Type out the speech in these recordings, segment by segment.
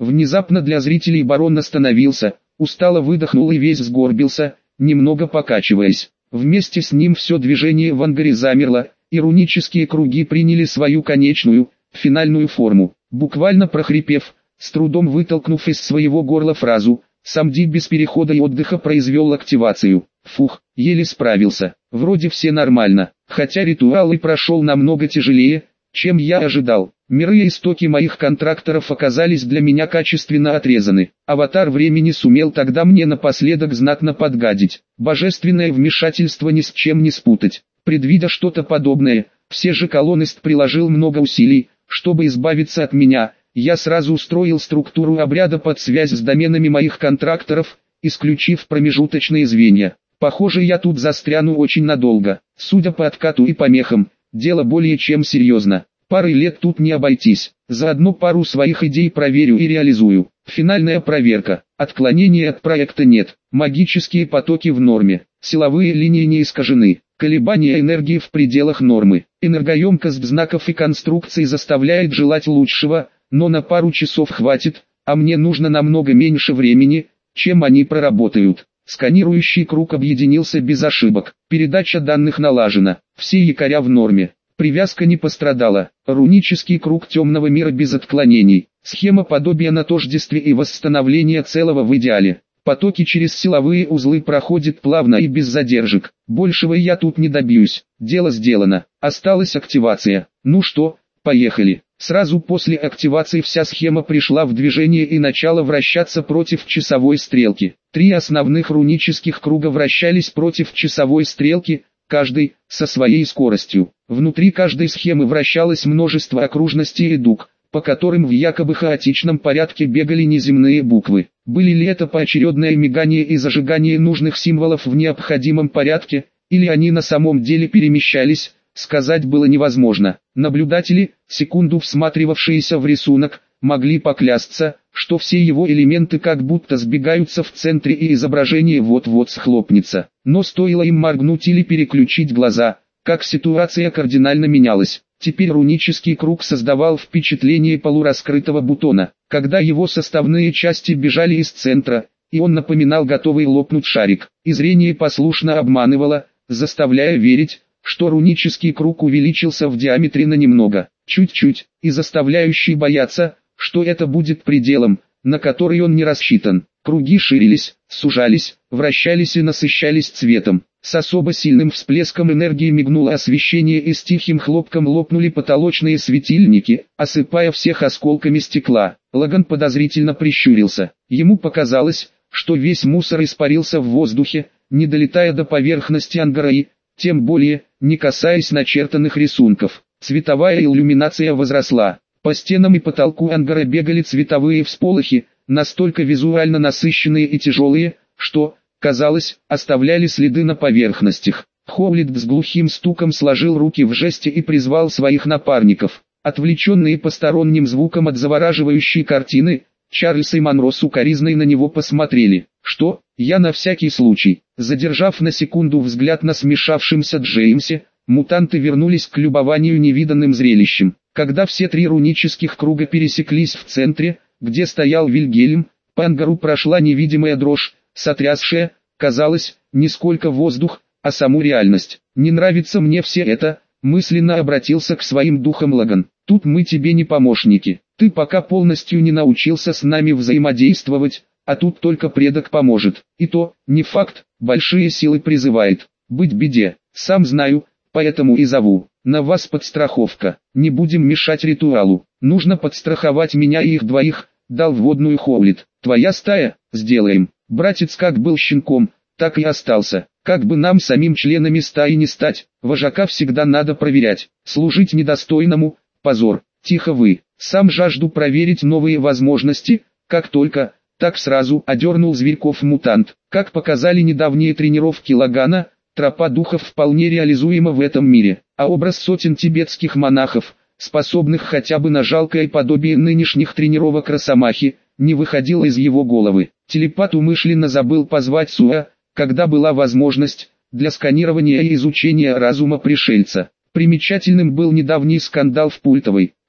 Внезапно для зрителей барон остановился, устало выдохнул и весь сгорбился, немного покачиваясь. Вместе с ним все движение в ангаре замерло, и рунические круги приняли свою конечную, финальную форму. Буквально прохрипев, с трудом вытолкнув из своего горла фразу, Самди без перехода и отдыха произвел активацию. Фух, еле справился. Вроде все нормально, хотя ритуал и прошел намного тяжелее, чем я ожидал. Миры и истоки моих контракторов оказались для меня качественно отрезаны. Аватар времени сумел тогда мне напоследок знатно подгадить. Божественное вмешательство ни с чем не спутать. Предвидя что-то подобное, все же колонист приложил много усилий, чтобы избавиться от меня. Я сразу устроил структуру обряда под связь с доменами моих контракторов, исключив промежуточные звенья. Похоже, я тут застряну очень надолго. Судя по откату и помехам, дело более чем серьезно. Парой лет тут не обойтись. Заодно пару своих идей проверю и реализую. Финальная проверка. Отклонений от проекта нет. Магические потоки в норме. Силовые линии не искажены. Колебания энергии в пределах нормы. Энергоемкость знаков и конструкций заставляет желать лучшего, но на пару часов хватит, а мне нужно намного меньше времени, чем они проработают. Сканирующий круг объединился без ошибок. Передача данных налажена. Все якоря в норме. Привязка не пострадала. Рунический круг темного мира без отклонений. Схема подобия на тождестве и восстановления целого в идеале. Потоки через силовые узлы проходят плавно и без задержек. Большего я тут не добьюсь. Дело сделано. Осталась активация. Ну что, поехали. Сразу после активации вся схема пришла в движение и начала вращаться против часовой стрелки. 3 основных рунических круга вращались против часовой стрелки, каждый со своей скоростью. Внутри каждой схемы вращалось множество окружностей и дуг, по которым в якобы хаотичном порядке бегали неземные буквы. Были ли это поочередное мигание и зажигание нужных символов в необходимом порядке, или они на самом деле перемещались, сказать было невозможно. Наблюдатели, секунду всматривавшиеся в рисунок, могли поклясться, что все его элементы как будто сбегаются в центре и изображение вот-вот схлопнется. Но стоило им моргнуть или переключить глаза, как ситуация кардинально менялась. Теперь рунический круг создавал впечатление полураскрытого бутона, когда его составные части бежали из центра, и он напоминал готовый лопнуть шарик. И зрение послушно обманывало, заставляя верить, что рунический круг увеличился в диаметре на немного, чуть-чуть, и заставляющий бояться, что это будет пределом, на который он не рассчитан. Круги ширились, сужались, вращались и насыщались цветом. С особо сильным всплеском энергии мигнуло освещение и с тихим хлопком лопнули потолочные светильники, осыпая всех осколками стекла. Лаган подозрительно прищурился. Ему показалось, что весь мусор испарился в воздухе, не долетая до поверхности ангара и, тем более, не касаясь начертанных рисунков. Цветовая иллюминация возросла. По стенам и потолку ангара бегали цветовые всполохи, настолько визуально насыщенные и тяжелые, что, казалось, оставляли следы на поверхностях. Хоулит с глухим стуком сложил руки в жесте и призвал своих напарников. Отвлеченные посторонним звуком от завораживающей картины, Чарльз и Монро сукоризной на него посмотрели. «Что?» Я на всякий случай, задержав на секунду взгляд на смешавшемся Джеймсе, мутанты вернулись к любованию невиданным зрелищем. Когда все 3 рунических круга пересеклись в центре, где стоял Вильгельм, по ангару прошла невидимая дрожь, сотрясшая, казалось, не сколько воздух, а саму реальность. «Не нравится мне все это», мысленно обратился к своим духам Лаган. «Тут мы тебе не помощники. Ты пока полностью не научился с нами взаимодействовать, а тут только предок поможет. И то, не факт, большие силы призывает. Быть беде, сам знаю, поэтому и зову. На вас подстраховка. Не будем мешать ритуалу. Нужно подстраховать меня и их двоих», дал вводную Хоулит. «Твоя стая? Сделаем». Братец как был щенком, так и остался. Как бы нам самим членами стаи не стать, вожака всегда надо проверять. Служить недостойному – позор. Тихо вы. Сам жажду проверить новые возможности, как только, так сразу одернул зверьков мутант. Как показали недавние тренировки Лагана, тропа духов вполне реализуема в этом мире, а образ сотен тибетских монахов, способных хотя бы на жалкое подобие нынешних тренировок Росомахи, не выходил из его головы. Телепат умышленно забыл позвать Суа, когда была возможность, для сканирования и изучения разума пришельца. Примечательным был недавний скандал в Пультовой,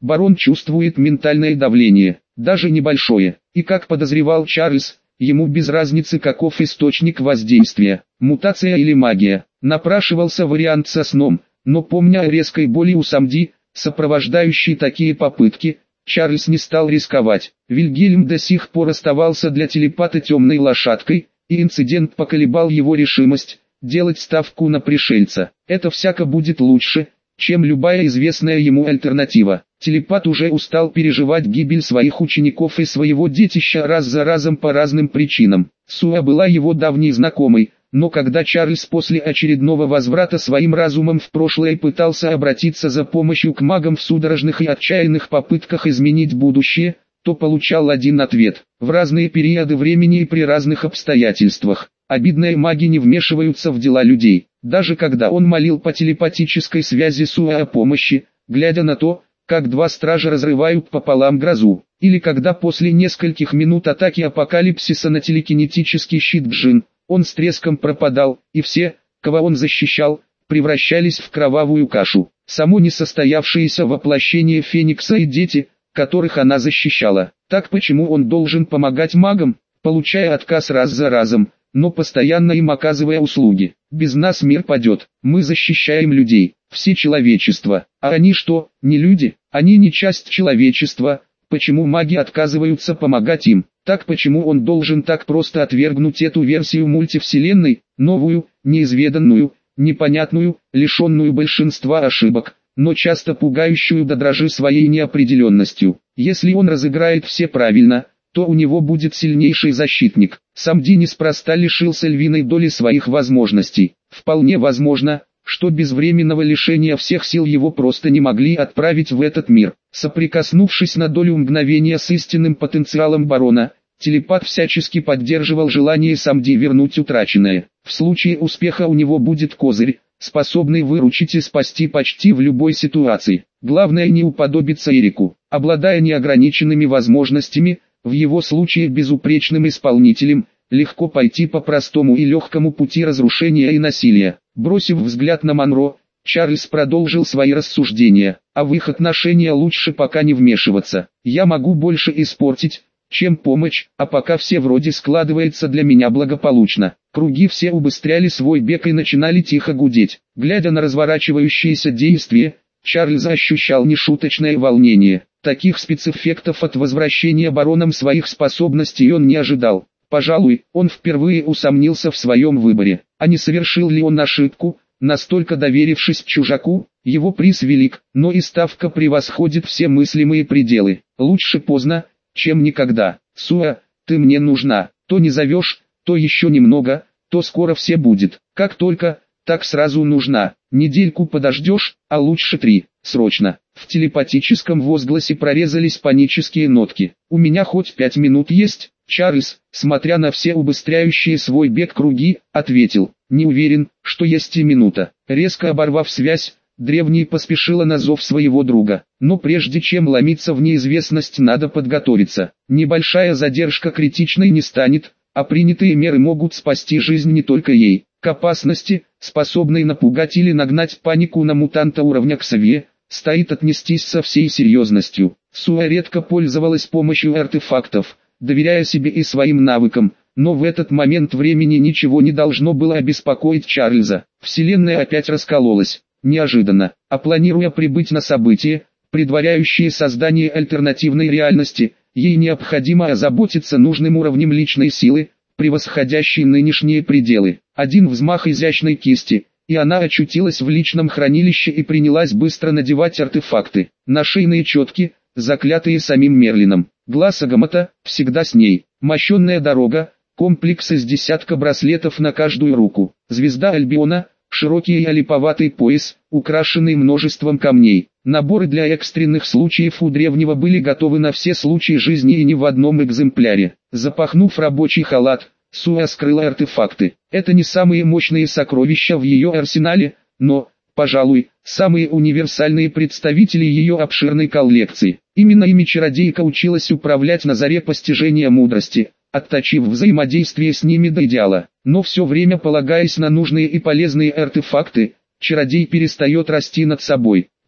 Барон чувствует ментальное давление, даже небольшое, и как подозревал Чарльз, ему без разницы каков источник воздействия, мутация или магия. Напрашивался вариант со сном, но помня о резкой боли у Самди, сопровождающей такие попытки, Чарльз не стал рисковать. Вильгельм до сих пор оставался для телепата темной лошадкой, и инцидент поколебал его решимость делать ставку на пришельца. Это всяко будет лучше, чем любая известная ему альтернатива. Телепат уже устал переживать гибель своих учеников и своего детища раз за разом по разным причинам. Суа была его давней знакомой, но когда Чарльз после очередного возврата своим разумом в прошлое пытался обратиться за помощью к магам в судорожных и отчаянных попытках изменить будущее, то получал один ответ: в разные периоды времени и при разных обстоятельствах. Обидные маги не вмешиваются в дела людей. Даже когда он молил по телепатической связи Суа о помощи, глядя на то, как два стража разрывают пополам грозу, или когда после нескольких минут атаки апокалипсиса на телекинетический щит Джин, он с треском пропадал, и все, кого он защищал, превращались в кровавую кашу. Само несостоявшееся воплощение Феникса и дети, которых она защищала. Так почему он должен помогать магам, получая отказ раз за разом, но постоянно им оказывая услуги? Без нас мир падет, мы защищаем людей, все человечество, а они что, не люди? Они не часть человечества, почему маги отказываются помогать им? Так почему он должен так просто отвергнуть эту версию мультивселенной, новую, неизведанную, непонятную, лишенную большинства ошибок, но часто пугающую до дрожи своей неопределенностью? Если он разыграет все правильно, то у него будет сильнейший защитник. Самди неспроста лишился львиной доли своих возможностей. Вполне возможно, что без временного лишения всех сил его просто не могли отправить в этот мир. Соприкоснувшись на долю мгновения с истинным потенциалом барона, телепат всячески поддерживал желание Самди вернуть утраченное. В случае успеха у него будет козырь, способный выручить и спасти почти в любой ситуации. Главное не уподобиться Эрику. Обладая неограниченными возможностями, в его случае безупречным исполнителем, легко пойти по простому и легкому пути разрушения и насилия. Бросив взгляд на Монро, Чарльз продолжил свои рассуждения. А в их отношения лучше пока не вмешиваться. Я могу больше испортить, чем помочь, а пока все вроде складывается для меня благополучно. Круги все убыстряли свой бег и начинали тихо гудеть. Глядя на разворачивающееся действие, Чарльз ощущал нешуточное волнение. Таких спецэффектов от возвращения бароном своих способностей он не ожидал. Пожалуй, он впервые усомнился в своем выборе. А не совершил ли он ошибку, настолько доверившись чужаку? Его приз велик, но и ставка превосходит все мыслимые пределы. Лучше поздно, чем никогда. Суа, ты мне нужна. То не зовешь, то еще немного, то скоро все будет. Как только, так сразу нужна. Недельку подождешь, а лучше 3, срочно. В телепатическом возгласе прорезались панические нотки. У меня хоть 5 минут есть? Чарльз, смотря на все убыстряющие свой бег круги, ответил: не уверен, что есть и минута. Резко оборвав связь, древний поспешила на зов своего друга. Но прежде чем ломиться в неизвестность, надо подготовиться. Небольшая задержка критичной не станет, а принятые меры могут спасти жизнь не только ей. К опасности, способной напугать или нагнать панику на мутанта уровня Ксавье, стоит отнестись со всей серьезностью. Суа редко пользовалась помощью артефактов, доверяя себе и своим навыкам, но в этот момент времени ничего не должно было обеспокоить Чарльза. Вселенная опять раскололась, неожиданно, а планируя прибыть на событие, предваряющее создание альтернативной реальности, ей необходимо озаботиться нужным уровнем личной силы, превосходящей нынешние пределы. Один взмах изящной кисти, и она очутилась в личном хранилище и принялась быстро надевать артефакты. Нашейные четки, заклятые самим Мерлином. Глаз Агамата, всегда с ней. Мощенная дорога, комплекс из десятка браслетов на каждую руку. Звезда Альбиона, широкий и олиповатый пояс, украшенный множеством камней. Наборы для экстренных случаев у древнего были готовы на все случаи жизни и ни в одном экземпляре. Запахнув рабочий халат, Суа скрыла артефакты. Это не самые мощные сокровища в ее арсенале, но, пожалуй, самые универсальные представители ее обширной коллекции. Именно ими чародейка училась управлять на заре постижения мудрости, отточив взаимодействие с ними до идеала. Но все время полагаясь на нужные и полезные артефакты, чародей перестает расти над собой.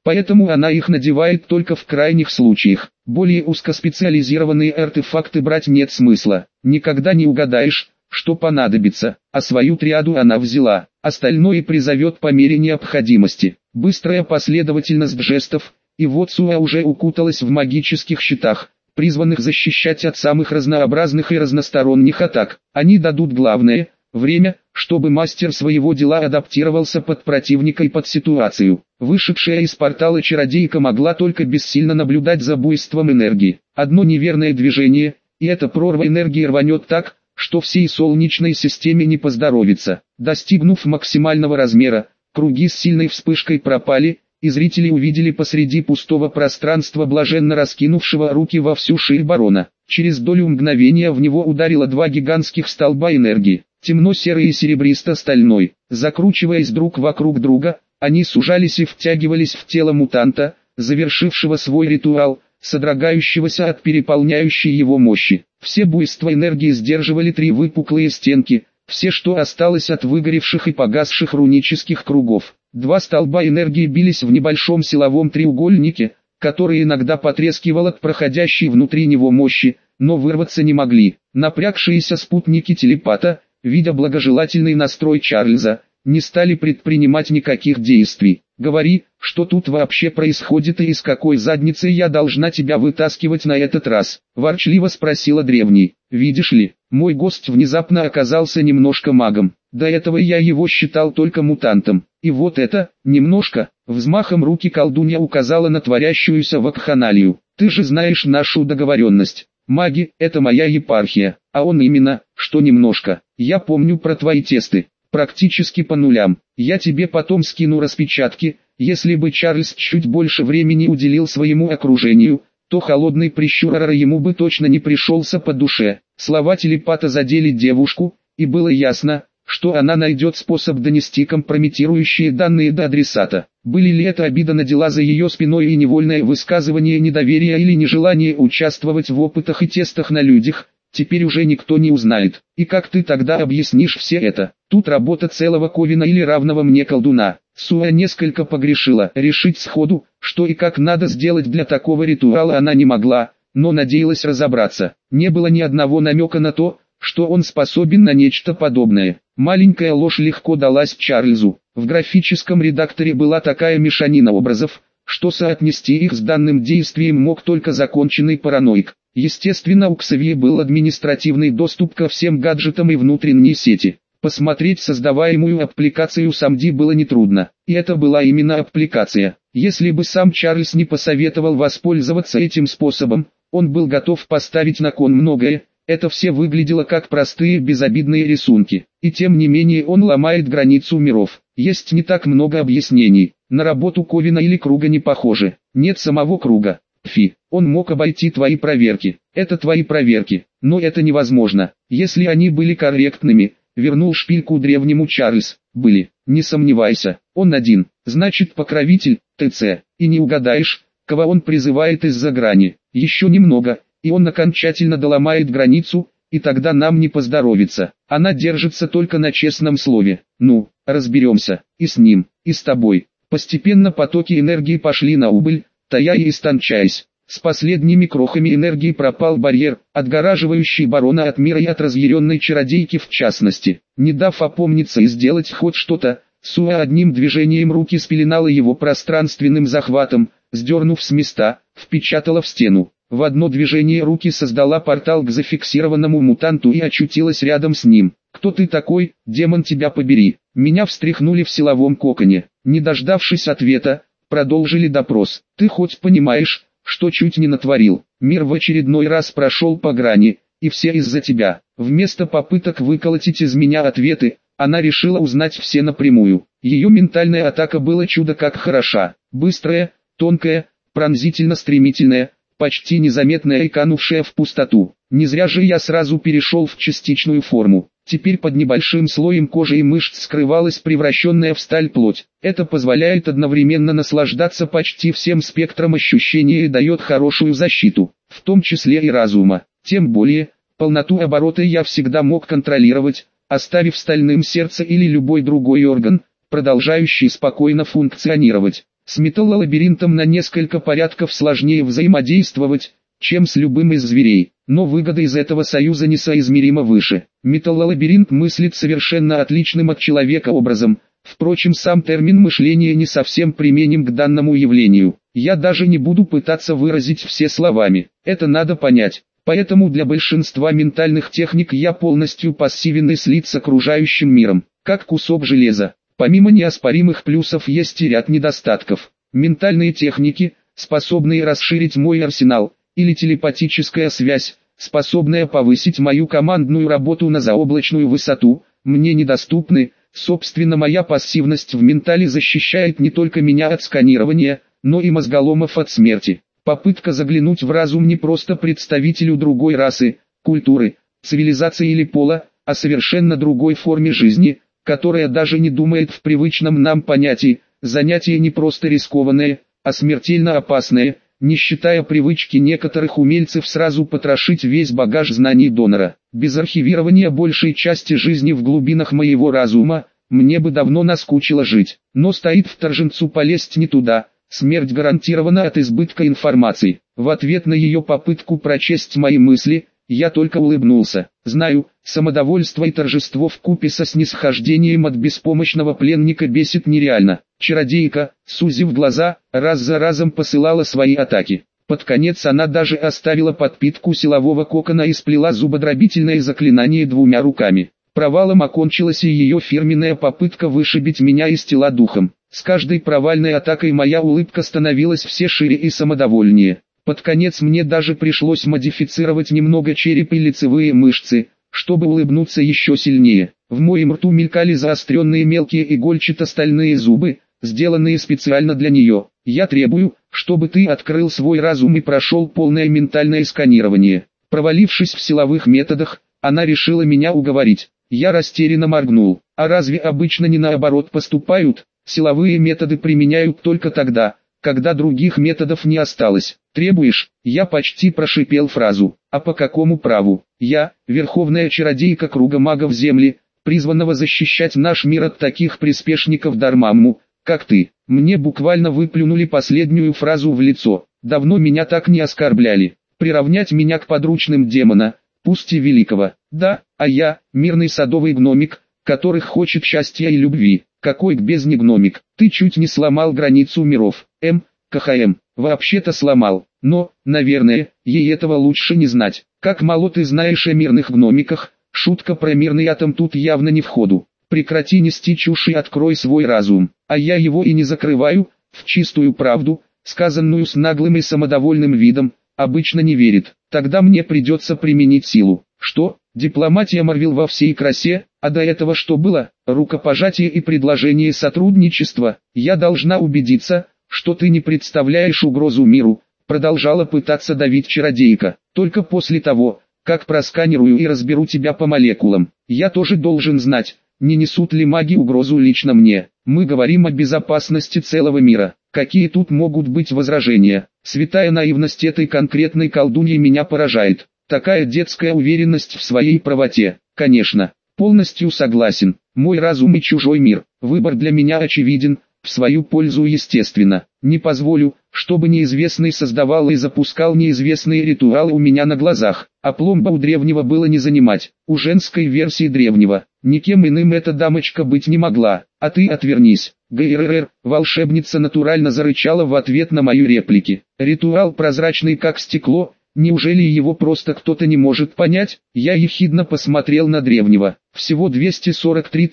Поэтому она их надевает только в крайних случаях. Более узкоспециализированные артефакты брать нет смысла. Никогда не угадаешь, что понадобится, а свою триаду она взяла, остальное призовет по мере необходимости. Быстрая последовательность жестов, и вот Суа уже укуталась в магических щитах, призванных защищать от самых разнообразных и разносторонних атак. Они дадут главное – время, чтобы мастер своего дела адаптировался под противника и под ситуацию. Вышедшая из портала чародейка могла только бессильно наблюдать за буйством энергии. Одно неверное движение, и эта прорва энергии рванет так, что всей Солнечной системе не поздоровится. Достигнув максимального размера, круги с сильной вспышкой пропали, и зрители увидели посреди пустого пространства блаженно раскинувшего руки во всю ширь барона. Через долю мгновения в него ударило два гигантских столба энергии, темно-серый и серебристо-стальной. Закручиваясь друг вокруг друга, они сужались и втягивались в тело мутанта, завершившего свой ритуал, содрогающегося от переполняющей его мощи. Все буйства энергии сдерживали три выпуклые стенки, все, что осталось от выгоревших и погасших рунических кругов. Два столба энергии бились в небольшом силовом треугольнике, который иногда потрескивал от проходящей внутри него мощи, но вырваться не могли. Напрягшиеся спутники телепата, видя благожелательный настрой Чарльза, не стали предпринимать никаких действий. «Говори, что тут вообще происходит и из какой задницы я должна тебя вытаскивать на этот раз?» – ворчливо спросила древний. «Видишь ли, мой гость внезапно оказался немножко магом. До этого я его считал только мутантом. И вот это, немножко», взмахом руки колдунья указала на творящуюся вакханалию. «Ты же знаешь нашу договоренность. Маги – это моя епархия, а он именно, что немножко. Я помню про твои тесты. Практически по нулям. Я тебе потом скину распечатки. Если бы Чарльз чуть больше времени уделил своему окружению, то холодный прищур Арара ему бы точно не пришелся по душе». Слова телепата задели девушку, и было ясно, что она найдет способ донести компрометирующие данные до адресата. Были ли это обида на дела за ее спиной и невольное высказывание недоверия или нежелание участвовать в опытах и тестах на людях, теперь уже никто не узнает. И как ты тогда объяснишь все это? Тут работа целого Ковина или равного мне колдуна. Суа несколько погрешила. Решить сходу, что и как надо сделать для такого ритуала она не могла, но надеялась разобраться. Не было ни одного намека на то, что он способен на нечто подобное. Маленькая ложь легко далась Чарльзу. В графическом редакторе была такая мешанина образов, что соотнести их с данным действием мог только законченный параноик. Естественно, у Ксавье был административный доступ ко всем гаджетам и внутренней сети. Посмотреть создаваемую аппликацию Самди было нетрудно, и это была именно аппликация. Если бы сам Чарльз не посоветовал воспользоваться этим способом, он был готов поставить на кон многое. Это все выглядело как простые безобидные рисунки, и тем не менее он ломает границу миров. Есть не так много объяснений. На работу Ковина или Круга не похоже. Нет самого Круга. Он мог обойти твои проверки. Это твои проверки, но это невозможно. Если они были корректными, вернул шпильку древнему Чарльз. Были, не сомневайся. Он один, значит покровитель, ТЦ. И не угадаешь, кого он призывает из-за грани. Еще немного, и он окончательно доломает границу, и тогда нам не поздоровится. Она держится только на честном слове. Ну, разберемся, и с ним, и с тобой. Постепенно потоки энергии пошли на убыль, тая и истончаясь. С последними крохами энергии пропал барьер, отгораживающий барона от мира и от разъяренной чародейки в частности. Не дав опомниться и сделать хоть что-то, Суа одним движением руки спеленала его пространственным захватом, сдернув с места, впечатала в стену. В одно движение руки создала портал к зафиксированному мутанту и очутилась рядом с ним. «Кто ты такой, демон, тебя побери?» Меня встряхнули в силовом коконе. Не дождавшись ответа, продолжили допрос. «Ты хоть понимаешь, что чуть не натворил? Мир в очередной раз прошел по грани, и все из-за тебя». Вместо попыток выколотить из меня ответы, она решила узнать все напрямую. Ее ментальная атака была чудо как хороша. Быстрая, тонкая, пронзительно-стремительная, почти незаметная и канувшая в пустоту. Не зря же я сразу перешел в частичную форму. Теперь под небольшим слоем кожи и мышц скрывалась превращенная в сталь плоть. Это позволяет одновременно наслаждаться почти всем спектром ощущений и дает хорошую защиту, в том числе и разума. Тем более, полноту оборота я всегда мог контролировать, оставив стальным сердце или любой другой орган, продолжающий спокойно функционировать. С металлолабиринтом на несколько порядков сложнее взаимодействовать, чем с любым из зверей, но выгода из этого союза несоизмеримо выше. Металлолабиринт мыслит совершенно отличным от человека образом, впрочем сам термин мышления не совсем применим к данному явлению. Я даже не буду пытаться выразить все словами, это надо понять. Поэтому для большинства ментальных техник я полностью пассивен и слит с окружающим миром, как кусок железа. Помимо неоспоримых плюсов есть и ряд недостатков. Ментальные техники, способные расширить мой арсенал, или телепатическая связь, способная повысить мою командную работу на заоблачную высоту, мне недоступны. Собственно, моя пассивность в ментале защищает не только меня от сканирования, но и мозголомов от смерти. Попытка заглянуть в разум не просто представителю другой расы, культуры, цивилизации или пола, а совершенно другой форме жизни, которая даже не думает в привычном нам понятии, занятие не просто рискованное, а смертельно опасное, не считая привычки некоторых умельцев сразу потрошить весь багаж знаний донора. Без архивирования большей части жизни в глубинах моего разума, мне бы давно наскучило жить. Но стоит вторженцу полезть не туда, смерть гарантирована от избытка информации. В ответ на ее попытку прочесть мои мысли, я только улыбнулся. Знаю, самодовольство и торжество вкупе со снисхождением от беспомощного пленника бесит нереально. Чародейка, сузив глаза, раз за разом посылала свои атаки. Под конец она даже оставила подпитку силового кокона и сплела зубодробительное заклинание двумя руками. Провалом окончилась и ее фирменная попытка вышибить меня из тела духом. С каждой провальной атакой моя улыбка становилась все шире и самодовольнее. Под конец мне даже пришлось модифицировать немного череп и лицевые мышцы, чтобы улыбнуться еще сильнее. В моем рту мелькали заостренные мелкие игольчато-стальные зубы, сделанные специально для нее. Я требую, чтобы ты открыл свой разум и прошел полное ментальное сканирование. Провалившись в силовых методах, она решила меня уговорить. Я растерянно моргнул. А разве обычно не наоборот поступают? Силовые методы применяют только тогда, когда других методов не осталось. Требуешь? Я почти прошипел фразу. А по какому праву? Я, верховная чародейка круга магов Земли, призванного защищать наш мир от таких приспешников Дармамму, как ты. Мне буквально выплюнули последнюю фразу в лицо. Давно меня так не оскорбляли. Приравнять меня к подручным демона, пусть и великого. Да, а я, мирный садовый гномик, который хочет счастья и любви. Какой к бездне гномик? Ты чуть не сломал границу миров. КХМ. Вообще-то сломал. Но, наверное, ей этого лучше не знать. Как мало ты знаешь о мирных гномиках, шутка про мирный атом тут явно не в ходу. Прекрати нести чушь и открой свой разум. А я его и не закрываю, в чистую правду, сказанную с наглым и самодовольным видом, обычно не верит. Тогда мне придется применить силу. Что? Дипломатия Марвел во всей красе, а до этого что было? Рукопожатие и предложение сотрудничества. Я должна убедиться, что ты не представляешь угрозу миру, продолжала пытаться давить чародейка. Только после того, как просканирую и разберу тебя по молекулам. Я тоже должен знать, не несут ли маги угрозу лично мне. Мы говорим о безопасности целого мира. Какие тут могут быть возражения? Святая наивность этой конкретной колдуньи меня поражает. Такая детская уверенность в своей правоте. Конечно, полностью согласен. Мой разум и чужой мир. Выбор для меня очевиден, в свою пользу естественно. Не позволю, чтобы неизвестный создавал и запускал неизвестные ритуалы у меня на глазах. А пломба у древнего было не занимать. У женской версии древнего. Никем иным эта дамочка быть не могла. А ты отвернись. ГРР, волшебница натурально зарычала в ответ на мою реплики. Ритуал прозрачный как стекло. Неужели его просто кто-то не может понять? Я ехидно посмотрел на древнего. Всего 243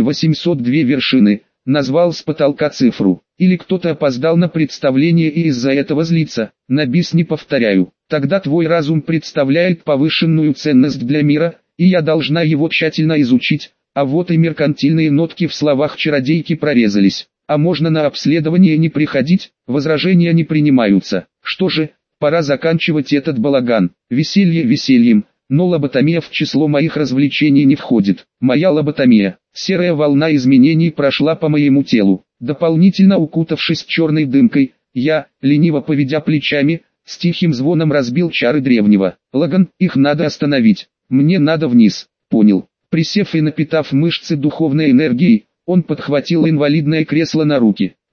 802 вершины. Назвал с потолка цифру. Или кто-то опоздал на представление и из-за этого злится. На бис не повторяю. Тогда твой разум представляет повышенную ценность для мира, и я должна его тщательно изучить. А вот и меркантильные нотки в словах чародейки прорезались. А можно на обследование не приходить? Возражения не принимаются. Что же, пора заканчивать этот балаган. Веселье весельем, но лоботомия в число моих развлечений не входит. Моя лоботомия. Серая волна изменений прошла по моему телу. Дополнительно укутавшись черной дымкой, я, лениво поведя плечами, с тихим звоном разбил чары древнего. Лаган, их надо остановить. Мне надо вниз. Понял. Присев и напитав мышцы духовной энергией, он подхватил инвалидное кресло на руки.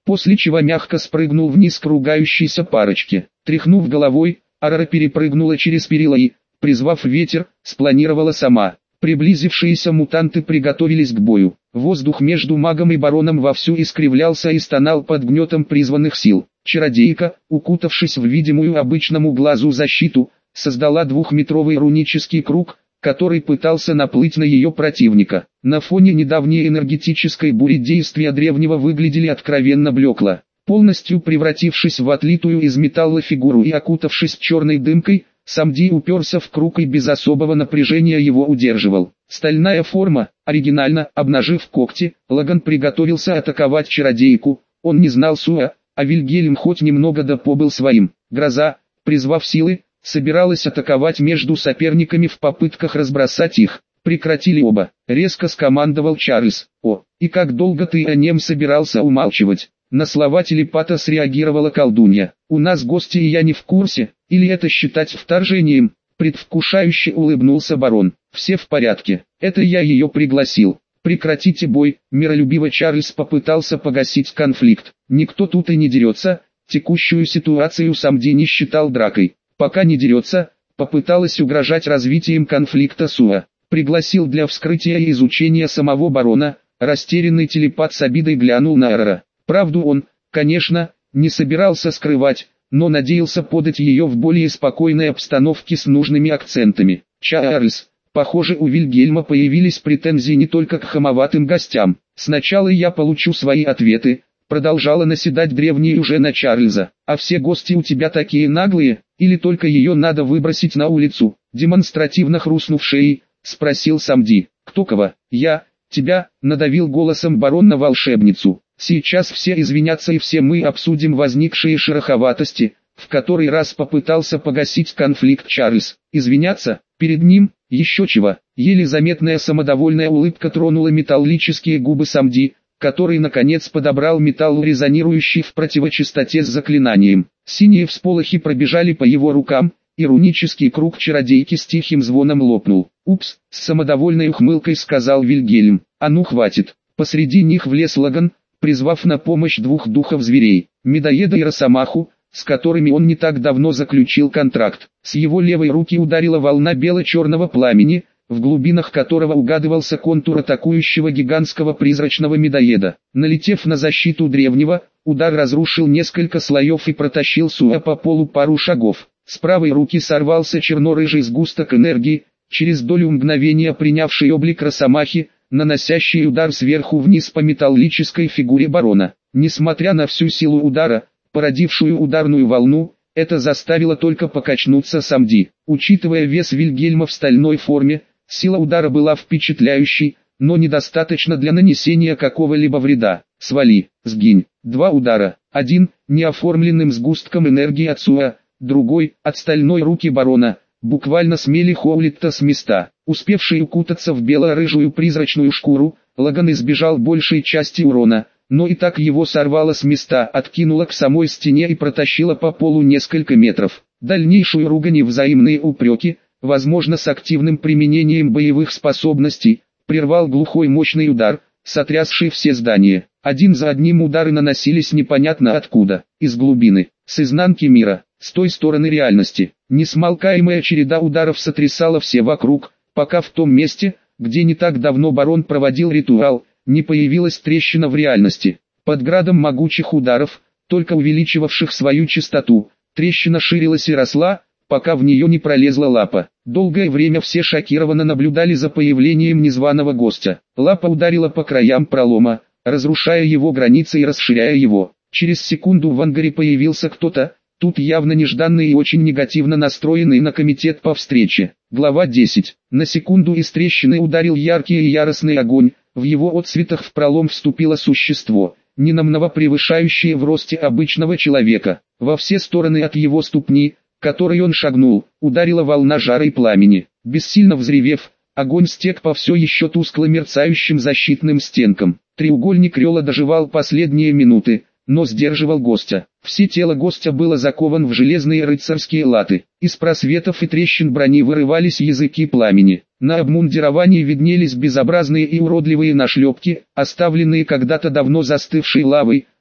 после чего мягко спрыгнул вниз к ругающейся парочке. Тряхнув головой, Арара перепрыгнула через перила и, призвав ветер, спланировала сама. Приблизившиеся мутанты приготовились к бою. Воздух между магом и бароном вовсю искривлялся и стонал под гнетом призванных сил. Чародейка, укутавшись в видимую обычному глазу защиту, создала двухметровый рунический круг, который пытался наплыть на ее противника. На фоне недавней энергетической бури действия древнего выглядели откровенно блекло. Полностью превратившись в отлитую из металла фигуру и окутавшись черной дымкой, Самди уперся в круг и без особого напряжения его удерживал. Стальная форма, оригинально, обнажив когти, Лаган приготовился атаковать чародейку. Он не знал Суа, а Вильгельм хоть немного да побыл своим. Гроза, призвав силы, собиралась атаковать между соперниками в попытках разбросать их. Прекратили оба. Резко скомандовал Чарльз. «О, и как долго ты о нем собирался умалчивать?» На слова телепата среагировала колдунья. «У нас гости и я не в курсе, или это считать вторжением?» Предвкушающе улыбнулся барон. «Все в порядке, это я ее пригласил. Прекратите бой». Миролюбиво Чарльз попытался погасить конфликт. «Никто тут и не дерется». Текущую ситуацию Самди не считал дракой. «Пока не дерется», попыталась угрожать развитием конфликта Суа. Пригласил для вскрытия и изучения самого барона. Растерянный телепат с обидой глянул на Арара. Правду он, конечно, не собирался скрывать, но надеялся подать ее в более спокойной обстановке с нужными акцентами. «Чарльз, похоже, у Вильгельма появились претензии не только к хамоватым гостям. Сначала я получу свои ответы», продолжала наседать древняя уже на Чарльза. «А все гости у тебя такие наглые, или только ее надо выбросить на улицу?» Демонстративно хрустнув шеей, спросил Самди. «Кто кого? Я, тебя», надавил голосом барон на волшебницу. «Сейчас все извинятся и все мы обсудим возникшие шероховатости», в который раз попытался погасить конфликт Чарльз. «Извиняться? Перед ним? Еще чего?» Еле заметная самодовольная улыбка тронула металлические губы Самди, который наконец подобрал металл, резонирующий в противочастоте с заклинанием. Синие всполохи пробежали по его рукам, и рунический круг чародейки с тихим звоном лопнул. «Упс», с самодовольной ухмылкой сказал Вильгельм. «А ну хватит». Посреди них влез Лаган, призвав на помощь двух духов зверей, медоеда и росомаху, с которыми он не так давно заключил контракт. С его левой руки ударила волна бело-черного пламени, в глубинах которого угадывался контур атакующего гигантского призрачного медоеда. Налетев на защиту древнего, удар разрушил несколько слоев и протащил Суа по полу пару шагов. С правой руки сорвался черно-рыжий сгусток энергии, через долю мгновения принявший облик росомахи, наносящий удар сверху вниз по металлической фигуре барона. Несмотря на всю силу удара, породившую ударную волну, это заставило только покачнуться Самди. Учитывая вес Вильгельма в стальной форме, сила удара была впечатляющей, но недостаточно для нанесения какого-либо вреда. «Свали, сгинь». Два удара. Один, неоформленным сгустком энергии от Суа, другой, от стальной руки барона, буквально смели Хоулитта с места. Успевший укутаться в бело-рыжую призрачную шкуру, Лаган избежал большей части урона, но и так его сорвало с места, откинуло к самой стене и протащило по полу несколько метров. Дальнейшую ругань и взаимные упреки, возможно с активным применением боевых способностей, прервал глухой мощный удар, сотрясший все здания. Один за одним удары наносились непонятно откуда, из глубины, с изнанки мира, с той стороны реальности. Несмолкаемая череда ударов сотрясала все вокруг, пока в том месте, где не так давно барон проводил ритуал, не появилась трещина в реальности. Под градом могучих ударов, только увеличивавших свою частоту, трещина ширилась и росла, пока в нее не пролезла лапа. Долгое время все шокированно наблюдали за появлением незваного гостя. Лапа ударила по краям пролома, разрушая его границы и расширяя его. Через секунду в ангаре появился кто-то, тут явно нежданный и очень негативно настроенный на комитет по встрече. Глава 10. На секунду из трещины ударил яркий и яростный огонь, в его отсветах в пролом вступило существо, ненамного превышающее в росте обычного человека. Во все стороны от его ступни, которой он шагнул, ударила волна жара и пламени. Бессильно взревев, огонь стек по все еще тускло мерцающим защитным стенкам. Треугольник Рёла доживал последние минуты, но сдерживал гостя. Все тело гостя было закован в железные рыцарские латы. Из просветов и трещин брони вырывались языки пламени. На обмундировании виднелись безобразные и уродливые нашлепки, оставленные когда-то давно застывшей лавой,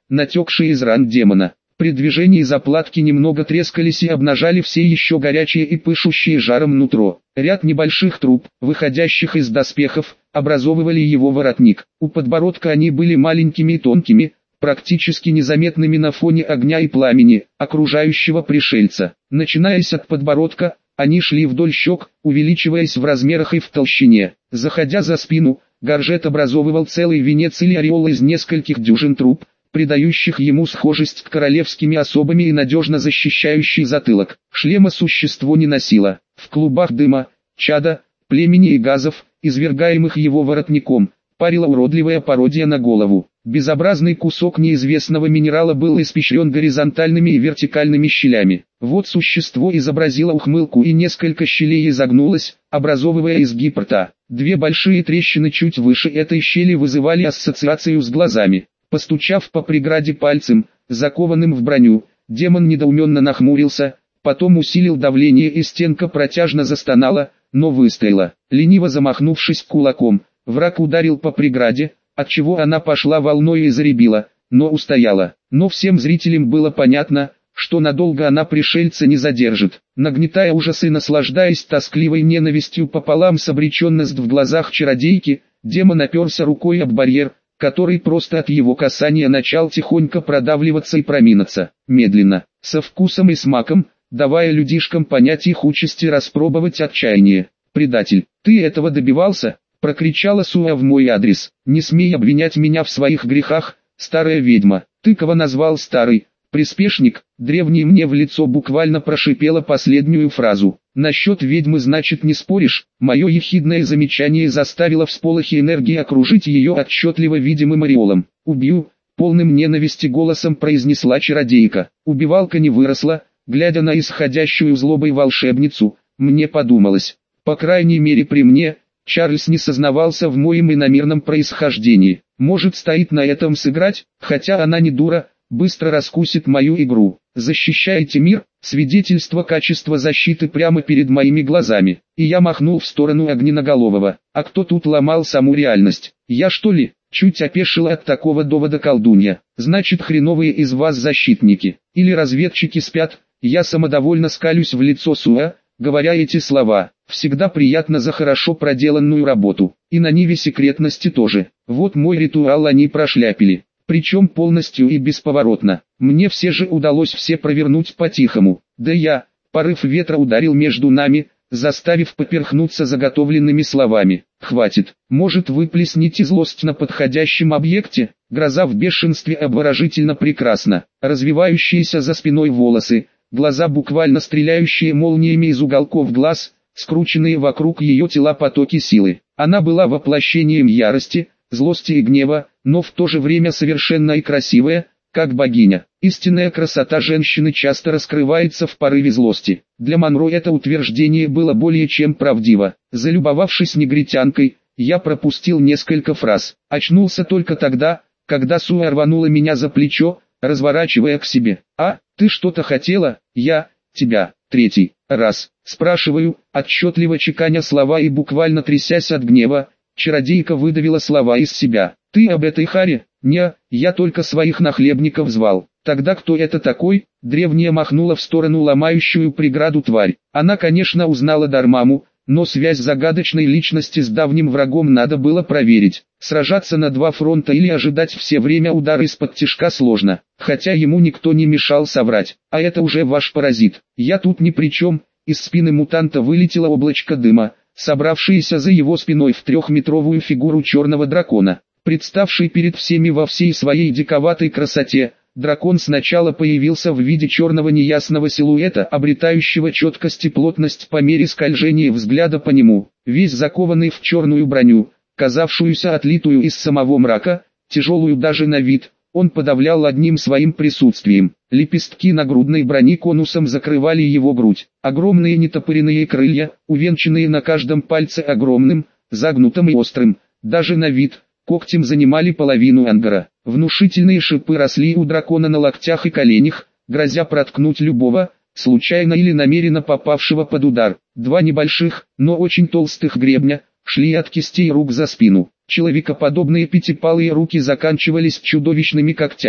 натекшие из ран демона. При движении заплатки немного трескались и обнажали все еще горячие и пышущие жаром нутро. Ряд небольших труб, выходящих из доспехов, образовывали его воротник. У подбородка они были маленькими и тонкими, практически незаметными на фоне огня и пламени, окружающего пришельца. Начинаясь от подбородка, они шли вдоль щек, увеличиваясь в размерах и в толщине. Заходя за спину, горжет образовывал целый венец или ореол из нескольких дюжин труб, придающих ему схожесть с королевскими особами и надежно защищающий затылок. Шлема существо не носило. В клубах дыма, чада, племени и газов, извергаемых его воротником, парила уродливая пародия на голову. Безобразный кусок неизвестного минерала был испещрен горизонтальными и вертикальными щелями. Вот существо изобразило ухмылку и несколько щелей изогнулось, образовывая изгиб рта. Две большие трещины чуть выше этой щели вызывали ассоциацию с глазами. Постучав по преграде пальцем, закованным в броню, демон недоуменно нахмурился, потом усилил давление и стенка протяжно застонала, но выстояла. Лениво замахнувшись кулаком, враг ударил по преграде, отчего она пошла волной и заребила, но устояла. Но всем зрителям было понятно, что надолго она пришельца не задержит. Нагнетая ужас и наслаждаясь тоскливой ненавистью пополам с обреченностью в глазах чародейки, демон оперся рукой об барьер, который просто от его касания начал тихонько продавливаться и проминаться, медленно, со вкусом и смаком, давая людишкам понять их участи распробовать отчаяние. «Предатель, ты этого добивался?» — прокричала Суа в мой адрес. «Не смей обвинять меня в своих грехах, старая ведьма». «Ты кого назвал старый?» Приспешник, древний мне в лицо буквально прошипела последнюю фразу. «Насчет ведьмы значит не споришь?» Мое ехидное замечание заставило всполохи энергии окружить ее отчетливо видимым ореолом. «Убью», — полным ненависти голосом произнесла чародейка. Убивалка не выросла, глядя на исходящую злобой волшебницу, мне подумалось. По крайней мере при мне, Чарльз не сознавался в моем иномирном происхождении. Может стоит на этом сыграть, хотя она не дура, быстро раскусит мою игру. «Защищаете мир», свидетельство качества защиты прямо перед моими глазами. И я махнул в сторону Огненноголового. А кто тут ломал саму реальность? Я что ли? Чуть опешила от такого довода колдунья. Значит, хреновые из вас защитники. Или разведчики спят. Я самодовольно скалюсь в лицо Суа, говоря эти слова. Всегда приятно за хорошо проделанную работу. И на ниве секретности тоже. Вот мой ритуал они прошляпили. Причем полностью и бесповоротно. Мне все же удалось все провернуть по-тихому. Да я, порыв ветра ударил между нами, заставив поперхнуться заготовленными словами. «Хватит, может выплесните злость на подходящем объекте?» Гроза в бешенстве обворожительно прекрасна. Развивающиеся за спиной волосы, глаза буквально стреляющие молниями из уголков глаз, скрученные вокруг ее тела потоки силы. Она была воплощением ярости, злости и гнева, но в то же время совершенно и красивая, как богиня. Истинная красота женщины часто раскрывается в порыве злости. Для Монро это утверждение было более чем правдиво. Залюбовавшись негритянкой, я пропустил несколько фраз. Очнулся только тогда, когда Суа рванула меня за плечо, разворачивая к себе. «А, ты что-то хотела?» «Я, тебя, третий раз, спрашиваю», отчетливо чеканя слова и буквально трясясь от гнева, чародейка выдавила слова из себя. «Ты об этой харе?» «Не, я только своих нахлебников звал». «Тогда кто это такой?» Древняя махнула в сторону ломающую преграду тварь. Она, конечно, узнала Дармаму, но связь загадочной личности с давним врагом надо было проверить. Сражаться на два фронта или ожидать все время удара из-под тишка сложно, хотя ему никто не мешал соврать. «А это уже ваш паразит. Я тут ни при чем». Из спины мутанта вылетело облачко дыма, собравшееся за его спиной в трехметровую фигуру черного дракона. Представший перед всеми во всей своей диковатой красоте, дракон сначала появился в виде черного неясного силуэта, обретающего четкость и плотность по мере скольжения взгляда по нему, весь закованный в черную броню, казавшуюся отлитую из самого мрака, тяжелую даже на вид, он подавлял одним своим присутствием. Лепестки нагрудной брони конусом закрывали его грудь, огромные нетопыренные крылья, увенчанные на каждом пальце огромным, загнутым и острым, даже на вид, когтем занимали половину ангара. Внушительные шипы росли у дракона на локтях и коленях, грозя проткнуть любого, случайно или намеренно попавшего под удар. Два небольших, но очень толстых гребня, шли от кистей рук за спину. Человекоподобные пятипалые руки заканчивались чудовищными когтями.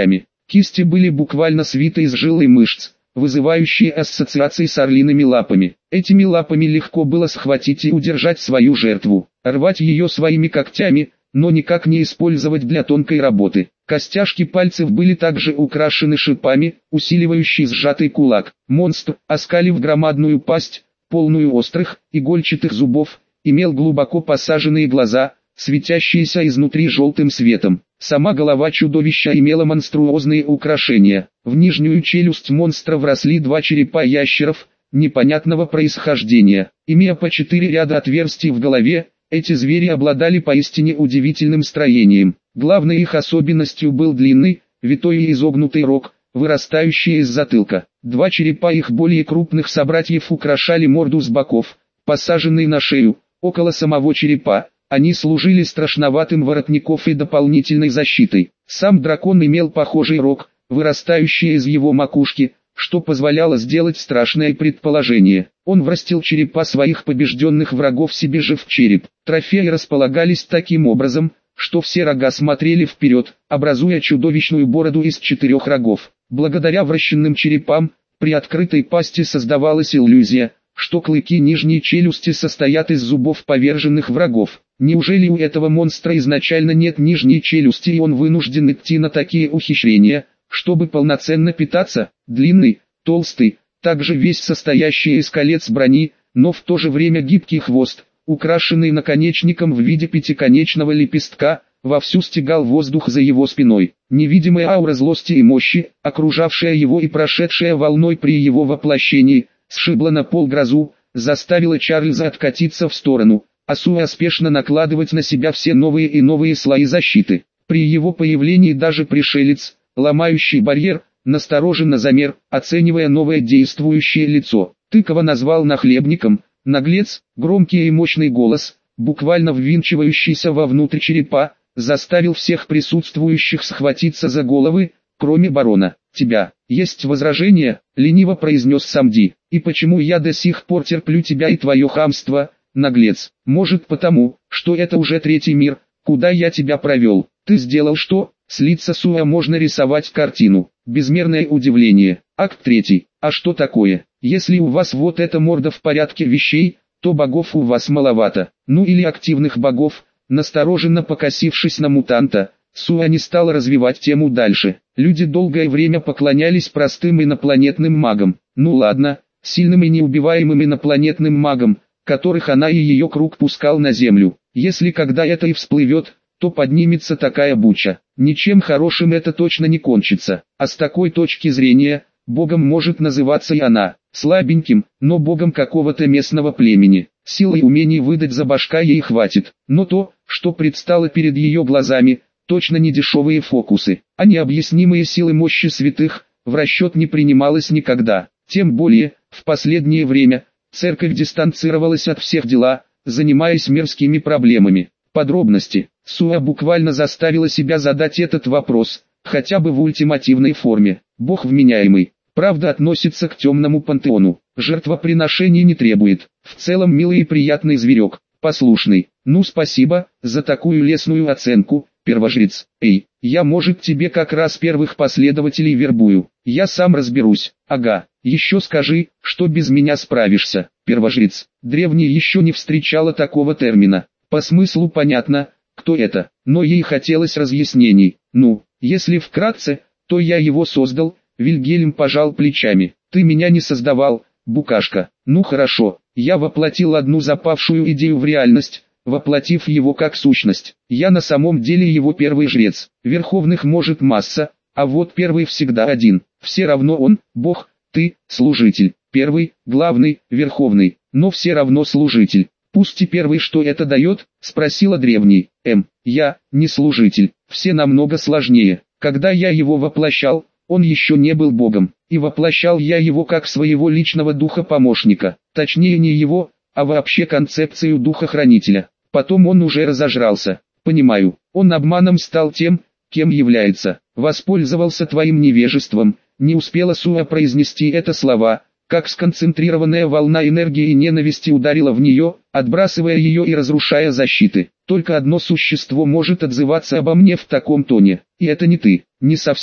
Кисти были буквально свиты из жил и мышц, вызывающие ассоциации с орлиными лапами. Этими лапами легко было схватить и удержать свою жертву, рвать ее своими когтями, но никак не использовать для тонкой работы. Костяшки пальцев были также украшены шипами, усиливающие сжатый кулак. Монстр, оскалив громадную пасть, полную острых, игольчатых зубов, имел глубоко посаженные глаза, светящиеся изнутри желтым светом. Сама голова чудовища имела монструозные украшения. В нижнюю челюсть монстра вросли два черепа ящеров, непонятного происхождения. Имея по 4 ряда отверстий в голове, эти звери обладали поистине удивительным строением. Главной их особенностью был длинный, витой и изогнутый рог, вырастающий из затылка. Два черепа их более крупных собратьев украшали морду с боков, посаженные на шею, около самого черепа. Они служили страшноватым воротником и дополнительной защитой. Сам дракон имел похожий рог, вырастающий из его макушки, что позволяло сделать страшное предположение. Он врастил черепа своих побежденных врагов себе же в череп. Трофеи располагались таким образом, что все рога смотрели вперед, образуя чудовищную бороду из 4 рогов. Благодаря вращенным черепам, при открытой пасти создавалась иллюзия, что клыки нижней челюсти состоят из зубов поверженных врагов. Неужели у этого монстра изначально нет нижней челюсти и он вынужден идти на такие ухищрения, чтобы полноценно питаться? Длинный, толстый, также весь состоящий из колец брони, но в то же время гибкий хвост, украшенный наконечником в виде пятиконечного лепестка, вовсю стегал воздух за его спиной. Невидимая аура злости и мощи, окружавшая его и прошедшая волной при его воплощении, сшибла на пол грозу, заставила Чарльза откатиться в сторону, а Суа спешно накладывать на себя все новые и новые слои защиты. При его появлении даже пришелец, ломающий барьер, настороженно замер, оценивая новое действующее лицо. Тыкова назвал нахлебником. Наглец, громкий и мощный голос, буквально ввинчивающийся вовнутрь черепа, заставил всех присутствующих схватиться за головы, кроме барона. «Тебя, есть возражения?» — лениво произнес Самди. «И почему я до сих пор терплю тебя и твое хамство, наглец? Может потому, что это уже 3-й мир, куда я тебя провел. Ты сделал что?» С лица Суа можно рисовать картину. Безмерное удивление. Акт 3. А что такое? Если у вас вот эта морда в порядке вещей, то богов у вас маловато. Ну или активных богов. Настороженно покосившись на мутанта, Суа не стал развивать тему дальше. Люди долгое время поклонялись простым инопланетным магам. Ну ладно, сильным и неубиваемым инопланетным магам, которых она и ее круг пускал на землю. Если когда это и всплывет, то поднимется такая буча. Ничем хорошим это точно не кончится. А с такой точки зрения, богом может называться и она. Слабеньким, но богом какого-то местного племени. Силы и умений выдать за башка ей хватит. Но то, что предстало перед ее глазами, точно не дешевые фокусы. А необъяснимые силы мощи святых в расчет не принималось никогда. Тем более, в последнее время, церковь дистанцировалась от всех дела, занимаясь мирскими проблемами. Подробности. Суа буквально заставила себя задать этот вопрос, хотя бы в ультимативной форме. Бог вменяемый, правда относится к темному пантеону, жертвоприношений не требует, в целом милый и приятный зверек, послушный. Ну спасибо, за такую лестную оценку, первожрец. Эй, я может тебе как раз первых последователей вербую, я сам разберусь. Ага, еще скажи, что без меня справишься, первожрец. Древний еще не встречала такого термина. По смыслу понятно, кто это, но ей хотелось разъяснений. Ну, если вкратце, то я его создал. Вильгельм пожал плечами. Ты меня не создавал, букашка. Ну хорошо, я воплотил одну запавшую идею в реальность, воплотив его как сущность. Я на самом деле его первый жрец. Верховных может масса, а вот первый всегда один. Все равно он, Бог, ты, служитель. Первый, главный, верховный, но все равно служитель. «Пусть и первый что это дает?» — спросила древний. Я, не служитель, все намного сложнее. Когда я его воплощал, он еще не был богом, и воплощал я его как своего личного духа-помощника. Точнее не его, а вообще концепцию духа-хранителя. Потом он уже разожрался. Понимаю, он обманом стал тем, кем является. Воспользовался твоим невежеством, не успела Суа произнести это слова, как сконцентрированная волна энергии и ненависти ударила в нее, отбрасывая ее и разрушая защиты. Только одно существо может отзываться обо мне в таком тоне, и это не ты. Не совсем.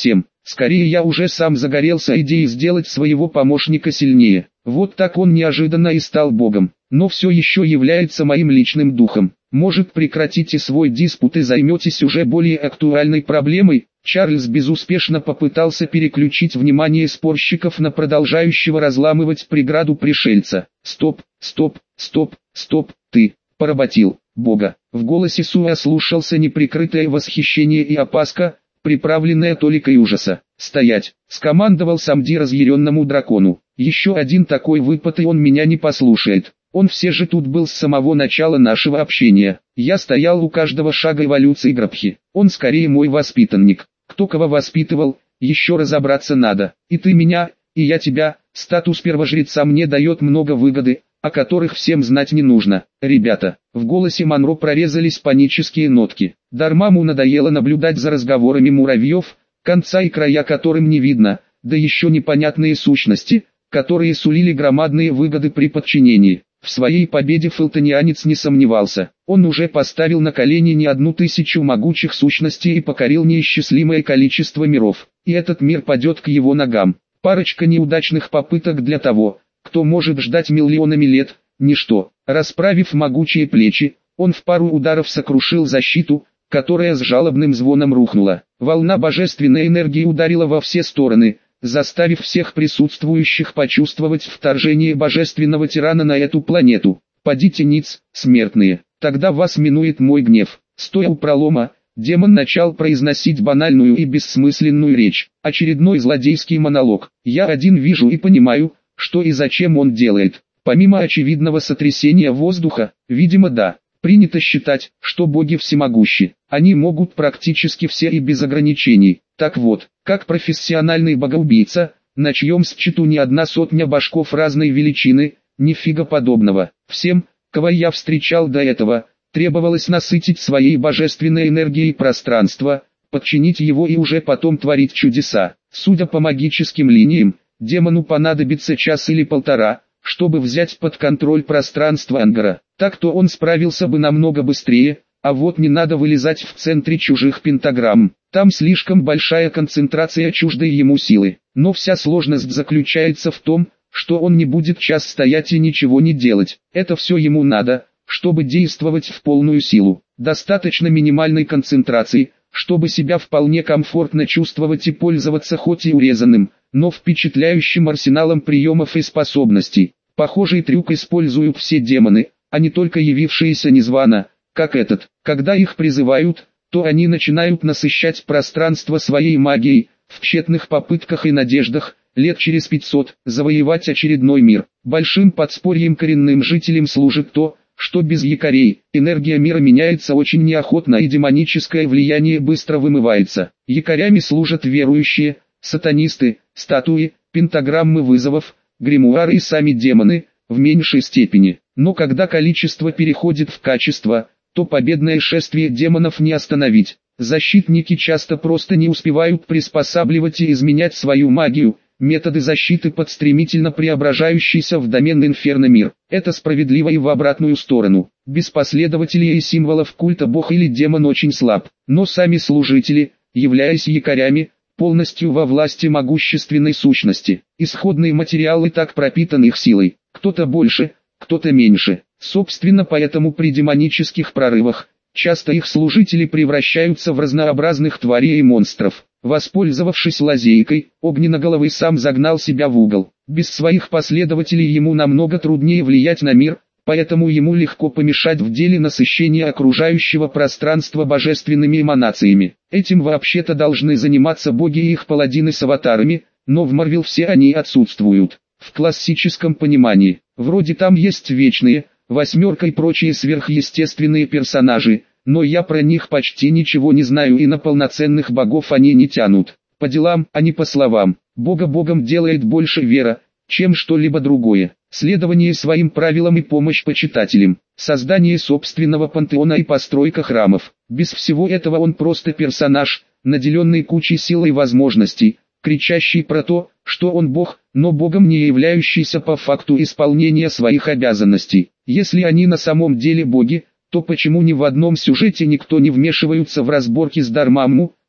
Скорее я уже сам загорелся идеей сделать своего помощника сильнее. Вот так он неожиданно и стал богом, но все еще является моим личным духом. Может, прекратите свой диспут и займетесь уже более актуальной проблемой? Чарльз безуспешно попытался переключить внимание спорщиков на продолжающего разламывать преграду пришельца. Стоп, стоп, стоп, стоп, ты поработил Бога. В голосе Суэ слушался неприкрытое восхищение и опаска, приправленная толикой ужаса. «Стоять!» — скомандовал Самди разъяренному дракону. «Еще один такой выпад и он меня не послушает. Он все же тут был с самого начала нашего общения. Я стоял у каждого шага эволюции Грабхи. Он скорее мой воспитанник. Кто кого воспитывал, еще разобраться надо. И ты меня, и я тебя. Статус первожреца мне дает много выгоды, о которых всем знать не нужно. Ребята». В голосе Монро прорезались панические нотки. Дармаму надоело наблюдать за разговорами муравьев, конца и края которым не видно, да еще непонятные сущности, которые сулили громадные выгоды при подчинении. В своей победе филтонианец не сомневался. Он уже поставил на колени не 1000 могучих сущностей и покорил неисчислимое количество миров. И этот мир падет к его ногам. Парочка неудачных попыток для того, кто может ждать миллионами лет, ничто. Расправив могучие плечи, он в пару ударов сокрушил защиту, которая с жалобным звоном рухнула. Волна божественной энергии ударила во все стороны, заставив всех присутствующих почувствовать вторжение божественного тирана на эту планету. «Падите ниц, смертные, тогда вас минует мой гнев». Стоя у пролома, демон начал произносить банальную и бессмысленную речь. Очередной злодейский монолог. «Я один вижу и понимаю, что и зачем он делает». Помимо очевидного сотрясения воздуха, видимо да, принято считать, что боги всемогущи. Они могут практически все и без ограничений. Так вот, как профессиональный богоубийца, на чьем счету не одна сотня башков разной величины, нифига подобного. Всем, кого я встречал до этого, требовалось насытить своей божественной энергией пространство, подчинить его и уже потом творить чудеса. Судя по магическим линиям, демону понадобится час или полтора, чтобы взять под контроль пространство ангара. Так-то он справился бы намного быстрее, а вот не надо вылезать в центре чужих пентаграмм. Там слишком большая концентрация чуждой ему силы. Но вся сложность заключается в том, что он не будет час стоять и ничего не делать. Это все ему надо, чтобы действовать в полную силу. Достаточно минимальной концентрации, чтобы себя вполне комфортно чувствовать и пользоваться хоть и урезанным, но впечатляющим арсеналом приемов и способностей. Похожий трюк используют все демоны, а не только явившиеся незвано, как этот. Когда их призывают, то они начинают насыщать пространство своей магией, в тщетных попытках и надеждах, лет через 500, завоевать очередной мир. Большим подспорьем коренным жителям служит то, что без якорей, энергия мира меняется очень неохотно и демоническое влияние быстро вымывается. Якорями служат верующие, сатанисты, статуи, пентаграммы вызовов, гримуары и сами демоны, в меньшей степени. Но когда количество переходит в качество, то победное шествие демонов не остановить. Защитники часто просто не успевают приспосабливать и изменять свою магию, методы защиты под стремительно преображающийся в домен инферно мир. Это справедливо и в обратную сторону. Без последователей и символов культа бог или демон очень слаб, но сами служители, являясь якорями, полностью во власти могущественной сущности. Исходные материалы так пропитаны их силой, кто-то больше, кто-то меньше. Собственно поэтому при демонических прорывах, часто их служители превращаются в разнообразных тварей и монстров. Воспользовавшись лазейкой, Огненноголовый сам загнал себя в угол. Без своих последователей ему намного труднее влиять на мир, поэтому ему легко помешать в деле насыщения окружающего пространства божественными эманациями. Этим вообще-то должны заниматься боги и их паладины с аватарами, но в Марвел все они отсутствуют. В классическом понимании, вроде там есть вечные, восьмерка и прочие сверхъестественные персонажи, но я про них почти ничего не знаю и на полноценных богов они не тянут. По делам, а не по словам. Бога богом делает больше вера, чем что-либо другое. Следование своим правилам и помощь почитателям. Создание собственного пантеона и постройка храмов. Без всего этого он просто персонаж, наделенный кучей сил и возможностей, кричащий про то, что он бог, но богом не являющийся по факту исполнения своих обязанностей. Если они на самом деле боги, то почему ни в одном сюжете никто не вмешивается в разборки с Дармамму,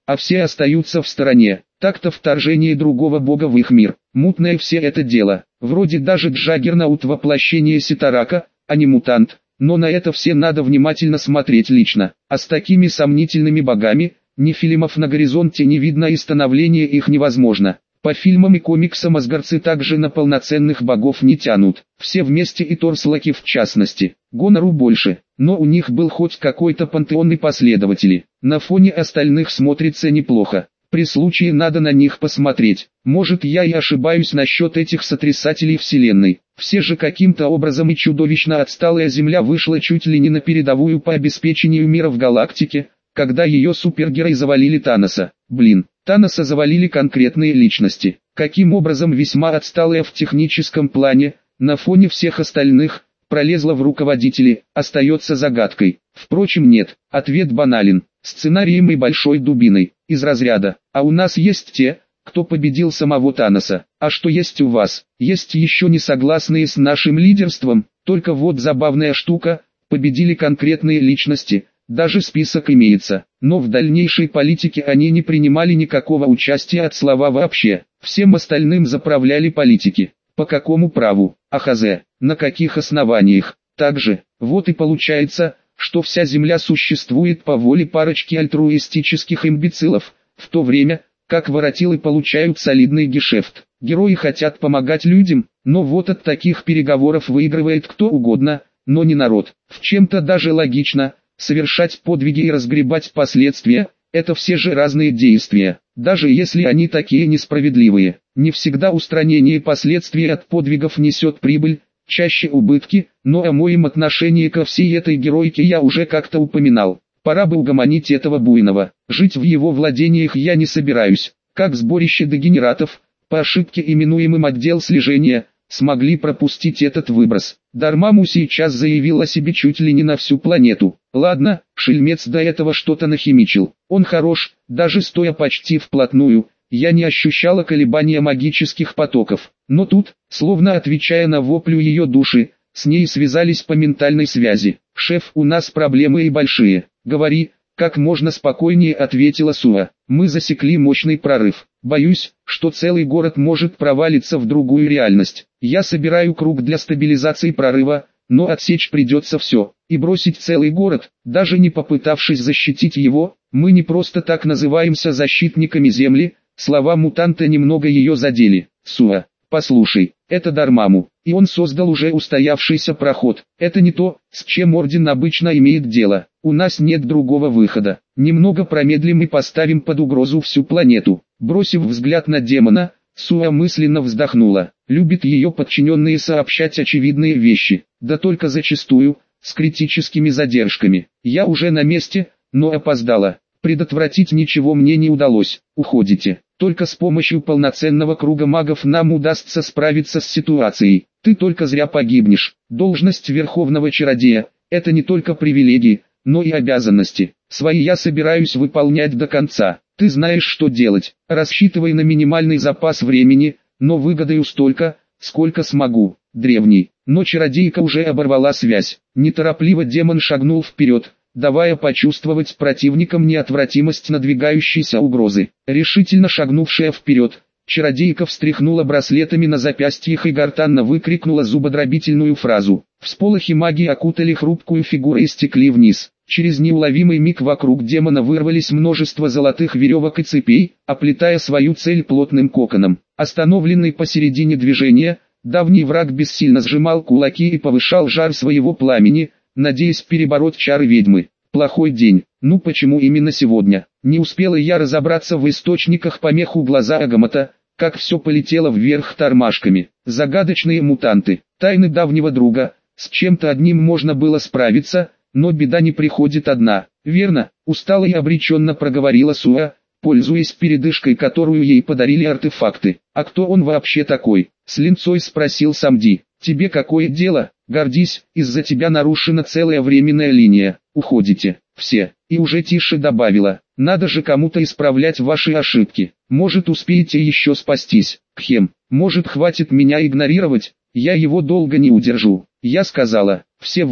а все остаются в стороне. Так-то вторжение другого бога в их мир. Мутное все это дело. Вроде даже Джаггернаут воплощение Ситарака, а не мутант. Но на это все надо внимательно смотреть лично. А с такими сомнительными богами, нефилимов на горизонте не видно и становление их невозможно. По фильмам и комиксам асгардцы также на полноценных богов не тянут. Все вместе и Торслаки в частности. Гонору больше, но у них был хоть какой-то пантеон и последователи. На фоне остальных смотрится неплохо. При случае надо на них посмотреть. Может, я и ошибаюсь насчет этих сотрясателей вселенной. Все же каким-то образом и чудовищно отсталая Земля вышла чуть ли не на передовую по обеспечению мира в галактике, когда ее супергерои завалили Таноса. Блин, Таноса завалили конкретные личности. Каким образом весьма отсталая в техническом плане, на фоне всех остальных, пролезла в руководители, остается загадкой. Впрочем, нет, ответ банален. Сценарием и большой дубиной, из разряда. А у нас есть те, кто победил самого Таноса. А что есть у вас? Есть еще не согласные с нашим лидерством, только вот забавная штука, победили конкретные личности, даже список имеется. Но в дальнейшей политике они не принимали никакого участия от слова вообще. Всем остальным заправляли политики. По какому праву? Ахз, на каких основаниях? Также, вот и получается, что вся Земля существует по воле парочки альтруистических имбецилов, в то время, как воротилы получают солидный гешефт. Герои хотят помогать людям, но вот от таких переговоров выигрывает кто угодно, но не народ. В чем-то даже логично, совершать подвиги и разгребать последствия – это все же разные действия, даже если они такие несправедливые. Не всегда устранение последствий от подвигов несет прибыль, чаще убытки, но о моем отношении ко всей этой героике я уже как-то упоминал. Пора бы угомонить этого буйного. Жить в его владениях я не собираюсь. Как сборище дегенератов, по ошибке именуемым отдел слежения, смогли пропустить этот выброс. Дармаму сейчас заявил о себе чуть ли не на всю планету. Ладно, шельмец до этого что-то нахимичил. Он хорош, даже стоя почти вплотную, я не ощущала колебания магических потоков. Но тут, словно отвечая на воплю ее души, с ней связались по ментальной связи. «Шеф, у нас проблемы и большие. Говори», — как можно спокойнее ответила Суа. «Мы засекли мощный прорыв. Боюсь, что целый город может провалиться в другую реальность. Я собираю круг для стабилизации прорыва, но отсечь придется все. И бросить целый город, даже не попытавшись защитить его. Мы не просто так называемся защитниками Земли». Слова мутанта немного ее задели. «Суа, послушай, это Дармаму, и он создал уже устоявшийся проход. Это не то, с чем Орден обычно имеет дело. У нас нет другого выхода. Немного промедлим и поставим под угрозу всю планету». Бросив взгляд на демона, Суа мысленно вздохнула. Любит ее подчиненные сообщать очевидные вещи, да только зачастую, с критическими задержками. «Я уже на месте, но опоздала. Предотвратить ничего мне не удалось. Уходите. Только с помощью полноценного круга магов нам удастся справиться с ситуацией. Ты только зря погибнешь. Должность Верховного Чародея – это не только привилегии, но и обязанности. Свои я собираюсь выполнять до конца. Ты знаешь, что делать. Рассчитывай на минимальный запас времени, но выгадаю столько, сколько смогу». Древний. Но чародейка уже оборвала связь. Неторопливо демон шагнул вперед, давая почувствовать противникам неотвратимость надвигающейся угрозы. Решительно шагнувшая вперед, чародейка встряхнула браслетами на запястьях и гортанно выкрикнула зубодробительную фразу. Всполохи магии окутали хрупкую фигуру и стекли вниз. Через неуловимый миг вокруг демона вырвались множество золотых веревок и цепей, оплетая свою цель плотным коконом. Остановленный посередине движения, давний враг бессильно сжимал кулаки и повышал жар своего пламени, надеясь перебороть чары ведьмы. Плохой день. Ну почему именно сегодня? Не успела я разобраться в источниках помех у глаза Агамата, как все полетело вверх тормашками. Загадочные мутанты, тайны давнего друга. С чем-то одним можно было справиться, но беда не приходит одна. Верно, устало и обреченно проговорила Суа, пользуясь передышкой, которую ей подарили артефакты. «А кто он вообще такой?» — с линцой спросил Самди. «Тебе какое дело? Гордись, из-за тебя нарушена целая временная линия. Уходите, все». И уже тише добавила: «Надо же кому-то исправлять ваши ошибки. Может, успеете еще спастись. Кхем, может, хватит меня игнорировать, я его долго не удержу». Я сказала: «Все вон».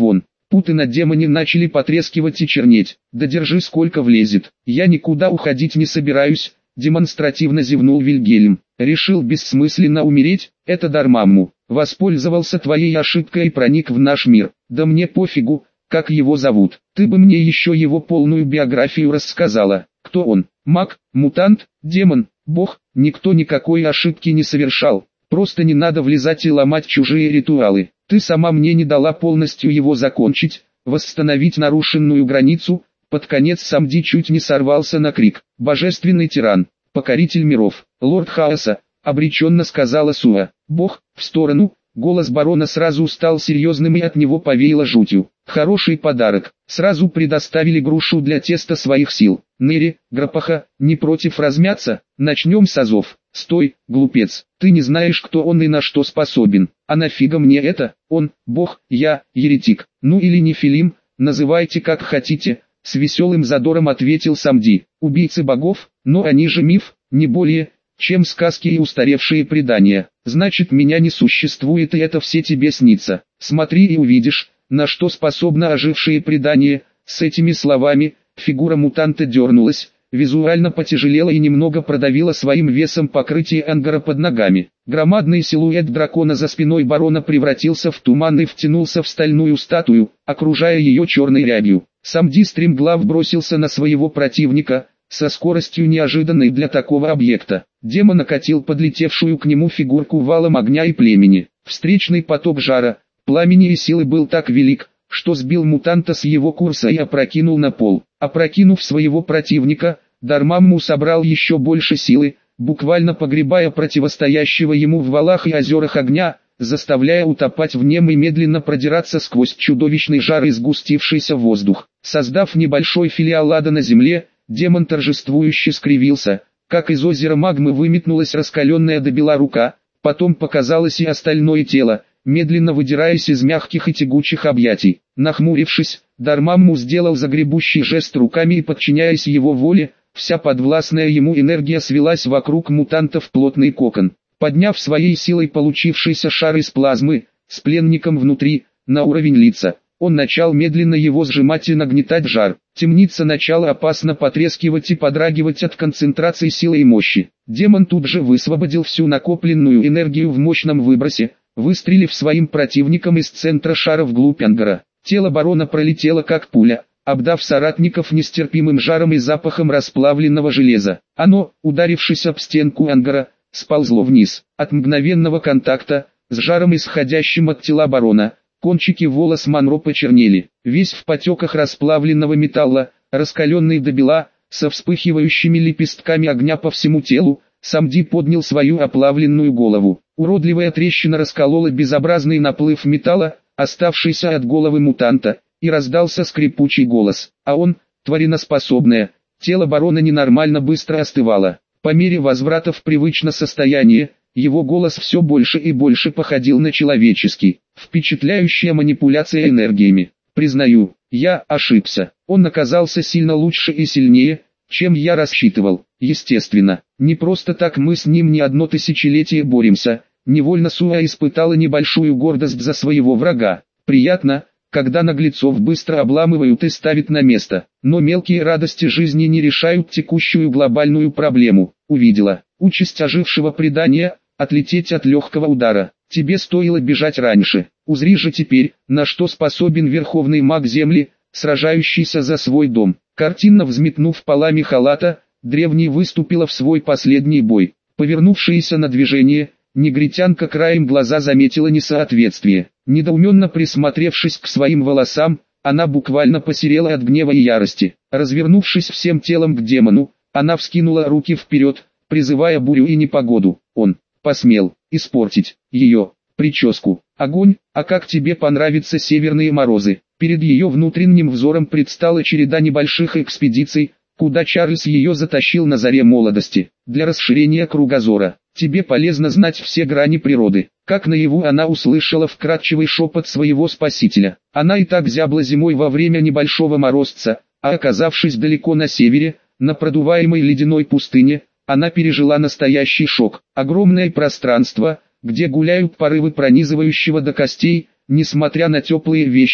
Путы на демоне начали потрескивать и чернеть. Да держи сколько влезет. Я никуда уходить не собираюсь, демонстративно зевнул Вильгельм. Решил бессмысленно умереть, это Дармамму. Воспользовался твоей ошибкой и проник в наш мир. Да мне пофигу, как его зовут. Ты бы мне еще его полную биографию рассказала. Кто он? Маг, мутант, демон, бог? Никто никакой ошибки не совершал. Просто не надо влезать и ломать чужие ритуалы. Ты сама мне не дала полностью его закончить, восстановить нарушенную границу. Под конец Самди чуть не сорвался на крик. Божественный тиран, покоритель миров, лорд хаоса, обреченно сказала Суа. Бог, в сторону. Голос барона сразу стал серьезным и от него повеяло жутью. Хороший подарок. Сразу предоставили грушу для теста своих сил. Нэри, Грапаха, не против размяться? Начнем с азов. Стой, глупец. Ты не знаешь, кто он и на что способен. А нафига мне это? Он, бог, я, еретик. Ну или нефилим, называйте как хотите. С веселым задором ответил Самди. Убийцы богов, но они же миф, не более, чем сказки и устаревшие предания. Значит, меня не существует и это все тебе снится. Смотри и увидишь, на что способно ожившие предания. С этими словами, фигура мутанта дернулась, визуально потяжелела и немного продавила своим весом покрытие ангара под ногами. Громадный силуэт дракона за спиной барона превратился в туман и втянулся в стальную статую, окружая ее черной рябью. Самди стремглав бросился на своего противника, со скоростью неожиданной для такого объекта. Демон окатил подлетевшую к нему фигурку валом огня и племени. Встречный поток жара, пламени и силы был так велик, что сбил мутанта с его курса и опрокинул на пол. Опрокинув своего противника, Дармамму собрал еще больше силы, буквально погребая противостоящего ему в валах и озерах огня, заставляя утопать в нем и медленно продираться сквозь чудовищный жар и сгустившийся воздух. Создав небольшой филиал ада на земле, демон торжествующе скривился, как из озера магмы выметнулась раскаленная до бела рука, потом показалось и остальное тело, медленно выдираясь из мягких и тягучих объятий. Нахмурившись, Дармамму сделал загребущий жест руками и, подчиняясь его воле, вся подвластная ему энергия свелась вокруг мутанта в плотный кокон. Подняв своей силой получившийся шар из плазмы, с пленником внутри, на уровень лица, он начал медленно его сжимать и нагнетать жар. Темница начала опасно потрескивать и подрагивать от концентрации силы и мощи. Демон тут же высвободил всю накопленную энергию в мощном выбросе, выстрелив своим противником из центра шара вглубь ангара. Тело барона пролетело как пуля, обдав соратников нестерпимым жаром и запахом расплавленного железа. Оно, ударившись об стенку ангара, сползло вниз. От мгновенного контакта, с жаром исходящим от тела барона, кончики волос Монро почернели. Весь в потеках расплавленного металла, раскаленный до бела, со вспыхивающими лепестками огня по всему телу, Самди поднял свою оплавленную голову. Уродливая трещина расколола безобразный наплыв металла, оставшийся от головы мутанта, и раздался скрипучий голос. А он, твариноспособное, тело барона ненормально быстро остывало. По мере возврата в привычное состояние, его голос все больше и больше походил на человеческий. Впечатляющая манипуляция энергиями. Признаю, я ошибся. Он оказался сильно лучше и сильнее, чем я рассчитывал. Естественно, не просто так мы с ним не одно тысячелетие боремся. Невольно Суа испытала небольшую гордость за своего врага. Приятно, когда наглецов быстро обламывают и ставят на место. Но мелкие радости жизни не решают текущую глобальную проблему. Увидела. Участь ожившего предания, отлететь от легкого удара. Тебе стоило бежать раньше. Узри же теперь, на что способен верховный маг Земли, сражающийся за свой дом. Картинно взметнув полами халата, древний выступила в свой последний бой. Повернувшаяся на движение, негритянка краем глаза заметила несоответствие. Недоуменно присмотревшись к своим волосам, она буквально посерела от гнева и ярости. Развернувшись всем телом к демону, она вскинула руки вперед, призывая бурю и непогоду. Он посмел испортить ее прическу. Огонь, а как тебе понравятся северные морозы? Перед ее внутренним взором предстала череда небольших экспедиций, куда Чарльз ее затащил на заре молодости. Для расширения кругозора, тебе полезно знать все грани природы. Как наяву она услышала вкрадчивый шепот своего спасителя. Она и так зябла зимой во время небольшого морозца, а оказавшись далеко на севере, на продуваемой ледяной пустыне, она пережила настоящий шок. Огромное пространство, где гуляют порывы пронизывающего до костей, несмотря на теплые вещи,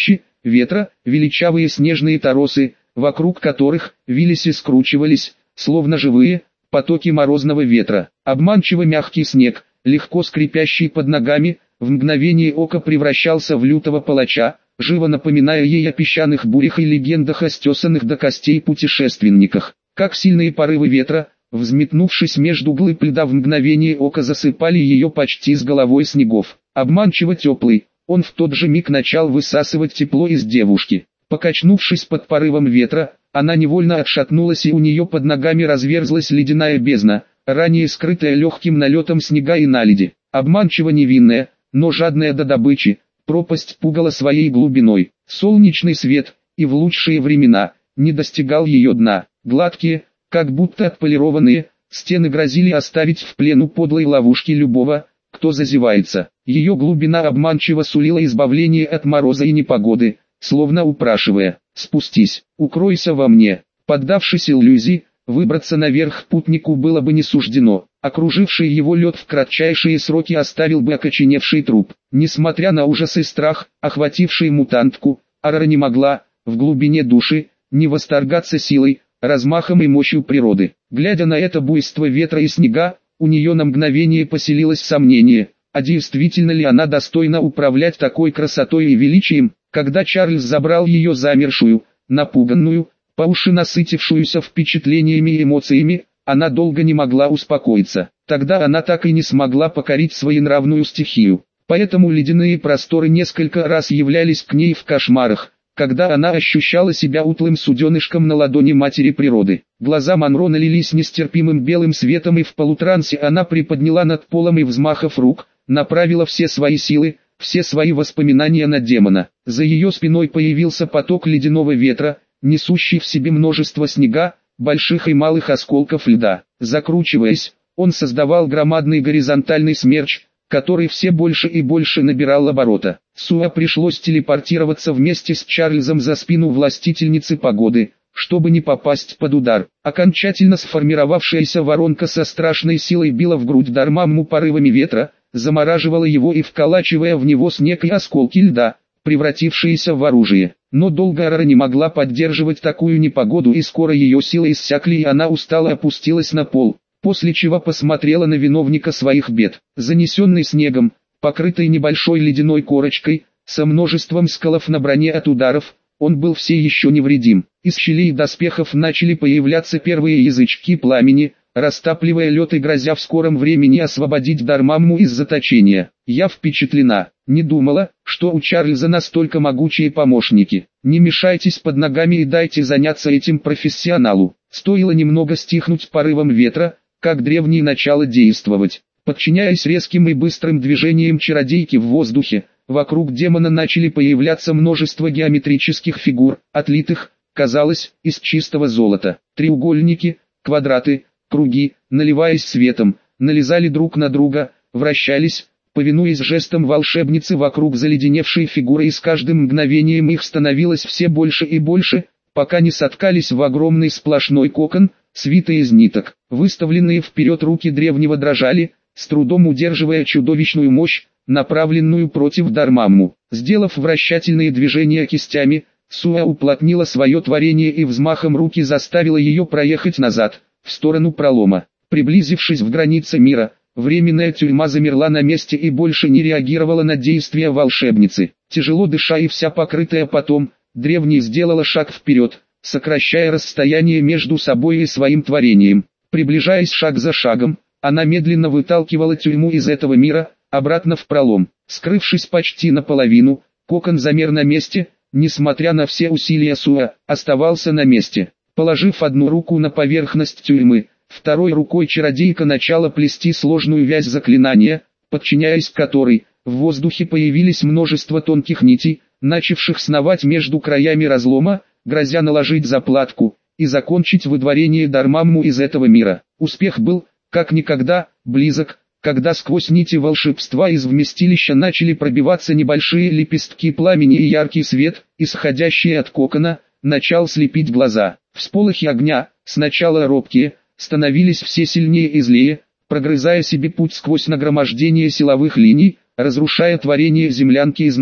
ветра, величавые снежные торосы, вокруг которых вились и скручивались, словно живые, потоки морозного ветра. Обманчиво мягкий снег, легко скрипящий под ногами, в мгновение ока превращался в лютого палача, живо напоминая ей о песчаных бурях и легендах о стесанных до костей путешественниках. Как сильные порывы ветра, взметнувшись между глыб льда, в мгновение ока засыпали ее почти с головой снегов. Обманчиво теплый, он в тот же миг начал высасывать тепло из девушки. Покачнувшись под порывом ветра, она невольно отшатнулась, и у нее под ногами разверзлась ледяная бездна, ранее скрытая легким налетом снега и наледи. Обманчиво невинная, но жадная до добычи, пропасть пугала своей глубиной. Солнечный свет, и в лучшие времена, не достигал ее дна. Гладкие, как будто отполированные, стены грозили оставить в плену подлой ловушки любого, кто зазевается. Ее глубина обманчиво сулила избавление от мороза и непогоды, словно упрашивая: «Спустись, укройся во мне». Поддавшись иллюзии, выбраться наверх путнику было бы не суждено. Окруживший его лед в кратчайшие сроки оставил бы окоченевший труп. Несмотря на ужас и страх, охвативший мутантку, Арара не могла, в глубине души, не восторгаться силой, размахом и мощью природы. Глядя на это буйство ветра и снега, у нее на мгновение поселилось сомнение, а действительно ли она достойна управлять такой красотой и величием. Когда Чарльз забрал ее замершую, напуганную, по уши насытившуюся впечатлениями и эмоциями, она долго не могла успокоиться. Тогда она так и не смогла покорить своенравную стихию. Поэтому ледяные просторы несколько раз являлись к ней в кошмарах, когда она ощущала себя утлым суденышком на ладони матери природы. Глаза Монро налились нестерпимым белым светом, и в полутрансе она приподняла над полом и, взмахав рук, направила все свои силы, все свои воспоминания на демона. За ее спиной появился поток ледяного ветра, несущий в себе множество снега, больших и малых осколков льда. Закручиваясь, он создавал громадный горизонтальный смерч, который все больше и больше набирал оборота. Суа пришлось телепортироваться вместе с Чарльзом за спину властительницы погоды, чтобы не попасть под удар. Окончательно сформировавшаяся воронка со страшной силой била в грудь Дармамму порывами ветра, замораживала его и вколачивая в него снег и осколки льда, превратившиеся в оружие. Но долго Арара не могла поддерживать такую непогоду, и скоро ее силы иссякли, и она устало опустилась на пол, после чего посмотрела на виновника своих бед. Занесенный снегом, покрытый небольшой ледяной корочкой, со множеством сколов на броне от ударов, он был все еще невредим. Из щелей доспехов начали появляться первые язычки пламени, растапливая лед и грозя в скором времени освободить Дармамму из заточения. «Я впечатлена. Не думала, что у Чарльза настолько могучие помощники. Не мешайтесь под ногами и дайте заняться этим профессионалу». Стоило немного стихнуть порывом ветра, как древний начало действовать. Подчиняясь резким и быстрым движениям чародейки в воздухе, вокруг демона начали появляться множество геометрических фигур, отлитых, казалось, из чистого золота. Треугольники, квадраты, круги, наливаясь светом, налезали друг на друга, вращались, повинуясь жестам волшебницы вокруг заледеневшей фигуры, и с каждым мгновением их становилось все больше и больше, пока не соткались в огромный сплошной кокон, свитый из ниток. Выставленные вперед руки древнего дрожали, с трудом удерживая чудовищную мощь, направленную против Дармамму. Сделав вращательные движения кистями, Суа уплотнила свое творение и взмахом руки заставила ее проехать назад, в сторону пролома. Приблизившись в границы мира, временная тюрьма замерла на месте и больше не реагировала на действия волшебницы. Тяжело дыша и вся покрытая потом, древний сделала шаг вперед, сокращая расстояние между собой и своим творением. Приближаясь шаг за шагом, она медленно выталкивала тюрьму из этого мира, обратно в пролом. Скрывшись почти наполовину, кокон замер на месте, несмотря на все усилия Суа, оставался на месте. Положив одну руку на поверхность тюрьмы, второй рукой чародейка начала плести сложную вязь заклинания, подчиняясь которой, в воздухе появились множество тонких нитей, начавших сновать между краями разлома, грозя наложить заплатку и закончить выдворение Дармамму из этого мира. Успех был, как никогда, близок, когда сквозь нити волшебства из вместилища начали пробиваться небольшие лепестки пламени, и яркий свет, исходящий от кокона, начал слепить глаза. Всполохи огня, сначала робкие, становились все сильнее и злее, прогрызая себе путь сквозь нагромождение силовых линий, разрушая творение землянки изнутри.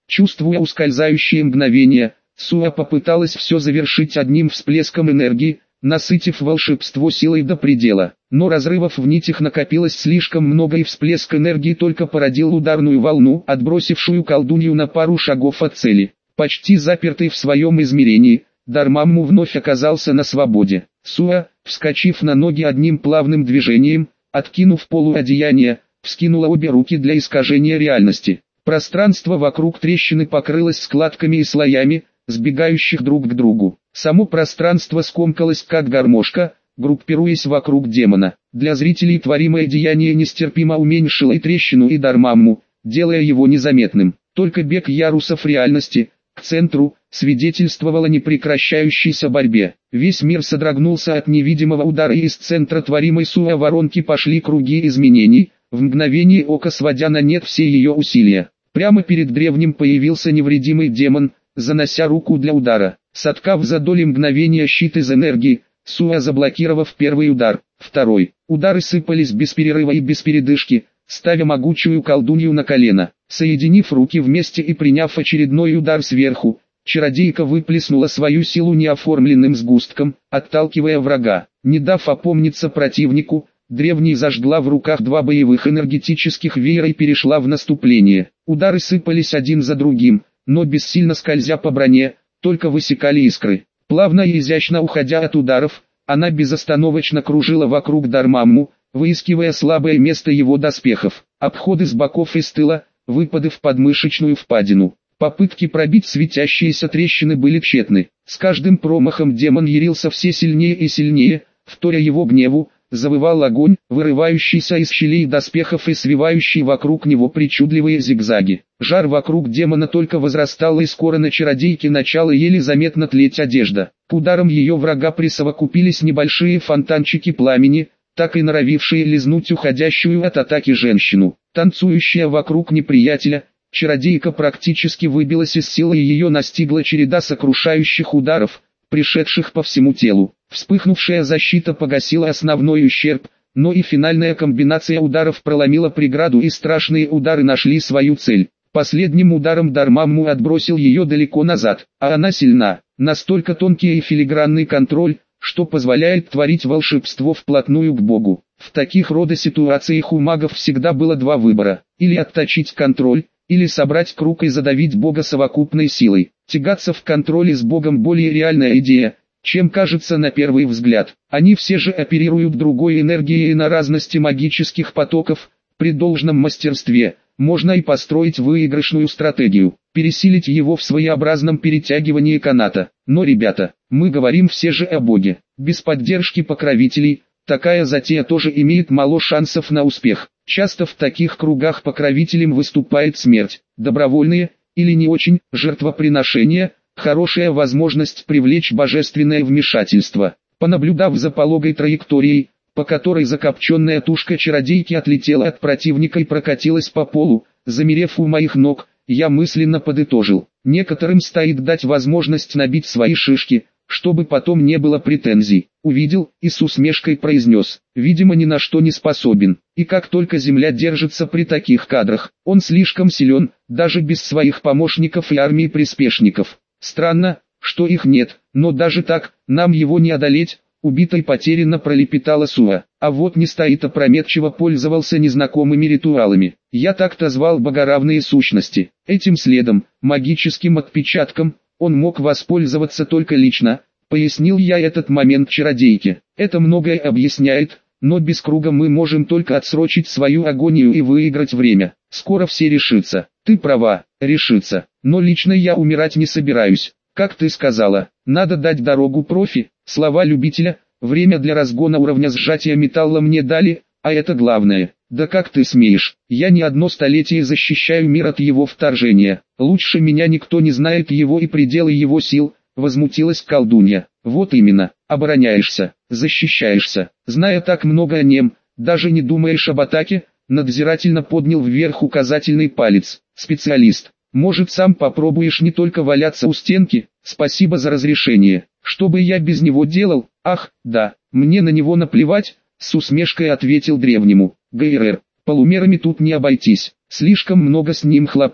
Чувствуя ускользающие мгновения, Суа попыталась все завершить одним всплеском энергии, насытив волшебство силой до предела. Но разрывов в нитях накопилось слишком много, и всплеск энергии только породил ударную волну, отбросившую колдунью на пару шагов от цели. Почти запертый в своем измерении, Дармамму вновь оказался на свободе. Суа, вскочив на ноги одним плавным движением, откинув полуодеяние, вскинула обе руки для искажения реальности. Пространство вокруг трещины покрылось складками и слоями, сбегающих друг к другу. Само пространство скомкалось как гармошка, группируясь вокруг демона. Для зрителей творимое деяние нестерпимо уменьшило и трещину, и Дармамму, делая его незаметным. Только бег ярусов реальности к центру свидетельствовал о непрекращающейся борьбе. Весь мир содрогнулся от невидимого удара, и из центра творимой Суа воронки пошли круги изменений, в мгновение ока сводя на нет все ее усилия. Прямо перед древним появился невредимый демон, занося руку для удара. Соткав за доли мгновения щит из энергии, Суа заблокировав первый удар, второй. Удары сыпались без перерыва и без передышки, ставя могучую колдунью на колено. Соединив руки вместе и приняв очередной удар сверху, чародейка выплеснула свою силу неоформленным сгустком, отталкивая врага. Не дав опомниться противнику, древний зажгла в руках два боевых энергетических веера и перешла в наступление. Удары сыпались один за другим, но бессильно скользя по броне, только высекали искры. Плавно и изящно уходя от ударов, она безостановочно кружила вокруг Дармамму, выискивая слабое место его доспехов. Обходы с боков и с тыла, выпады в подмышечную впадину. Попытки пробить светящиеся трещины были тщетны. С каждым промахом демон ярился все сильнее и сильнее, вторя его гневу, завывал огонь, вырывающийся из щелей доспехов и свивающий вокруг него причудливые зигзаги. Жар вокруг демона только возрастал, и скоро на чародейке начала еле заметно тлеть одежда. К ударам ее врага присовокупились небольшие фонтанчики пламени, так и норовившие лизнуть уходящую от атаки женщину. Танцующая вокруг неприятеля, чародейка практически выбилась из сил, и ее настигла череда сокрушающих ударов, пришедших по всему телу. Вспыхнувшая защита погасила основной ущерб, но и финальная комбинация ударов проломила преграду, и страшные удары нашли свою цель. Последним ударом Дармамму отбросил ее далеко назад, а она сильна. Настолько тонкий и филигранный контроль, что позволяет творить волшебство вплотную к Богу. В таких рода ситуациях у магов всегда было два выбора: или отточить контроль, или собрать круг и задавить Бога совокупной силой. Тягаться в контроле с Богом более реальная идея, чем кажется на первый взгляд. Они все же оперируют другой энергией, и на разности магических потоков, при должном мастерстве, можно и построить выигрышную стратегию, пересилить его в своеобразном перетягивании каната. Но, ребята, мы говорим все же о Боге. Без поддержки покровителей, такая затея тоже имеет мало шансов на успех. Часто в таких кругах покровителем выступает смерть. Добровольные, или не очень, жертвоприношения – хорошая возможность привлечь божественное вмешательство. Понаблюдав за пологой траекторией, по которой закопченная тушка чародейки отлетела от противника и прокатилась по полу, замерев у моих ног, я мысленно подытожил: некоторым стоит дать возможность набить свои шишки, чтобы потом не было претензий. Увидел и с усмешкой произнес: видимо, ни на что не способен. И как только земля держится при таких кадрах, он слишком силен, даже без своих помощников и армии приспешников. Странно, что их нет, но даже так, нам его не одолеть. Убито и потеряно, пролепетала Суа. А вот не стоит, опрометчиво пользовался незнакомыми ритуалами. Я так-то звал богоравные сущности. Этим следом, магическим отпечатком, он мог воспользоваться только лично, пояснил я этот момент чародейке. Это многое объясняет, но без круга мы можем только отсрочить свою агонию и выиграть время. Скоро все решится. Ты права, решится. Но лично я умирать не собираюсь. Как ты сказала, надо дать дорогу профи. Слова любителя, время для разгона уровня сжатия металла мне дали, а это главное. Да как ты смеешь, я не одно столетие защищаю мир от его вторжения. Лучше меня никто не знает его и пределы его сил, возмутилась колдунья. Вот именно, обороняешься, защищаешься, зная так много о нем, даже не думаешь об атаке. Надзирательно поднял вверх указательный палец. Специалист. Может, сам попробуешь не только валяться у стенки? Спасибо за разрешение. Что бы я без него делал? Ах, да, мне на него наплевать, с усмешкой ответил древнему. ГРР, полумерами тут не обойтись. Слишком много с ним хлопот,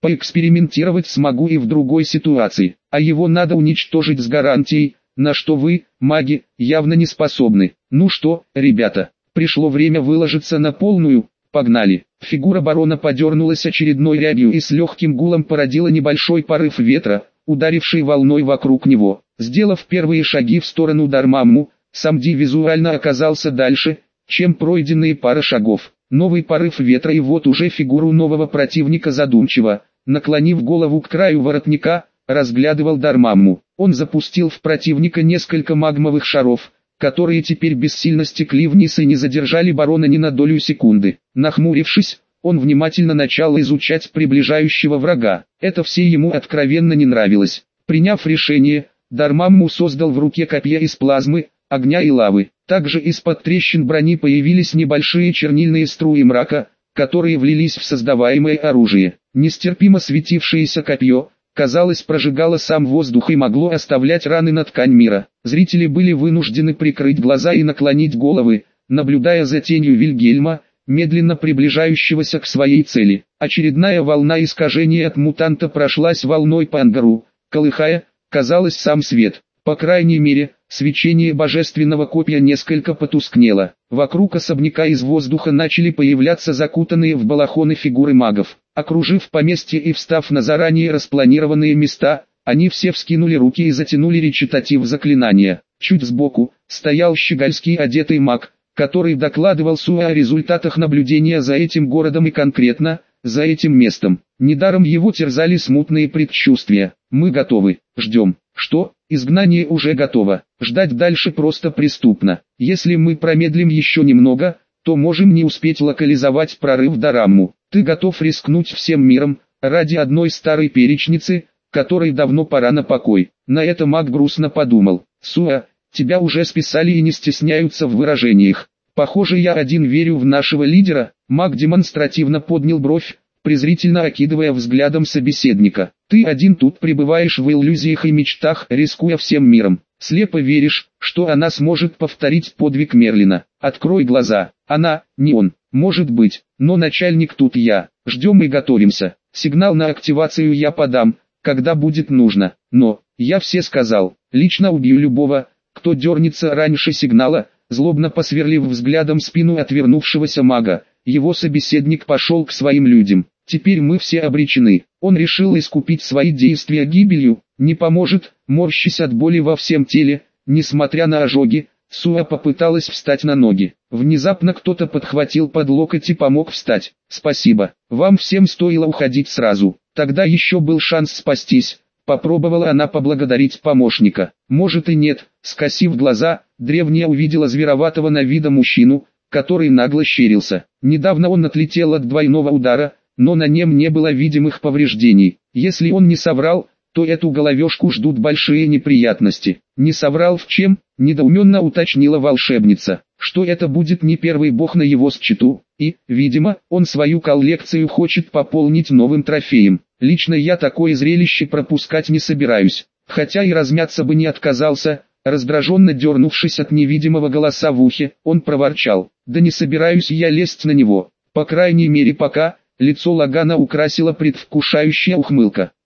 Поэкспериментировать смогу и в другой ситуации, а его надо уничтожить с гарантией, на что вы, маги, явно не способны. Ну что, ребята, пришло время выложиться на полную, погнали. Фигура барона подернулась очередной рябью и с легким гулом породила небольшой порыв ветра, ударивший волной вокруг него. Сделав первые шаги в сторону Дармамму, Самди визуально оказался дальше, чем пройденные пара шагов. Новый порыв ветра, и вот уже фигуру нового противника задумчиво, наклонив голову к краю воротника, разглядывал Дармамму. Он запустил в противника несколько магмовых шаров, которые теперь бессильно стекли вниз и не задержали барона ни на долю секунды. Нахмурившись, он внимательно начал изучать приближающего врага. Это все ему откровенно не нравилось. Приняв решение, Дармамму создал в руке копья из плазмы, огня и лавы. Также из-под трещин брони появились небольшие чернильные струи мрака, которые влились в создаваемое оружие. Нестерпимо светившееся копье, казалось, прожигало сам воздух и могло оставлять раны на ткань мира. Зрители были вынуждены прикрыть глаза и наклонить головы, наблюдая за тенью Вильгельма, медленно приближающегося к своей цели. Очередная волна искажений от мутанта прошлась волной по ангару, колыхая, казалось, сам свет. По крайней мере, свечение божественного копья несколько потускнело. Вокруг особняка из воздуха начали появляться закутанные в балахоны фигуры магов. Окружив поместье и встав на заранее распланированные места, они все вскинули руки и затянули речитатив заклинания. Чуть сбоку стоял щегольский одетый маг, который докладывал Суэ о результатах наблюдения за этим городом и конкретно, за этим местом. Недаром его терзали смутные предчувствия. «Мы готовы, ждем». «Что? Изгнание уже готово. Ждать дальше просто преступно. Если мы промедлим еще немного, то можем не успеть локализовать прорыв Дарамму. Ты готов рискнуть всем миром, ради одной старой перечницы, которой давно пора на покой». На это маг грустно подумал. «Суэ, тебя уже списали и не стесняются в выражениях. Похоже, я один верю в нашего лидера». Маг демонстративно поднял бровь, презрительно окидывая взглядом собеседника. «Ты один тут пребываешь в иллюзиях и мечтах, рискуя всем миром. Слепо веришь, что она сможет повторить подвиг Мерлина. Открой глаза. Она, не он. Может быть, но начальник тут я. Ждем и готовимся. Сигнал на активацию я подам, когда будет нужно. Но, я все сказал, лично убью любого, кто дернется раньше сигнала». Злобно посверлив взглядом спину отвернувшегося мага, его собеседник пошел к своим людям. «Теперь мы все обречены». Он решил искупить свои действия гибелью. «Не поможет», морщась от боли во всем теле, несмотря на ожоги, Суэ попыталась встать на ноги. Внезапно кто-то подхватил под локоть и помог встать. «Спасибо, вам всем стоило уходить сразу, тогда еще был шанс спастись». Попробовала она поблагодарить помощника. «Может и нет». Скосив глаза, древняя увидела звероватого на вида мужчину, который нагло щерился. Недавно он отлетел от двойного удара, но на нем не было видимых повреждений. Если он не соврал, то эту головешку ждут большие неприятности. «Не соврал в чем?» – недоуменно уточнила волшебница. «Что это будет не первый бог на его счету, и, видимо, он свою коллекцию хочет пополнить новым трофеем. Лично я такое зрелище пропускать не собираюсь, хотя и размяться бы не отказался». Раздраженно дернувшись от невидимого голоса в ухе, он проворчал: «Да не собираюсь я лезть на него, по крайней мере пока». Лицо Лагана украсила предвкушающая ухмылка.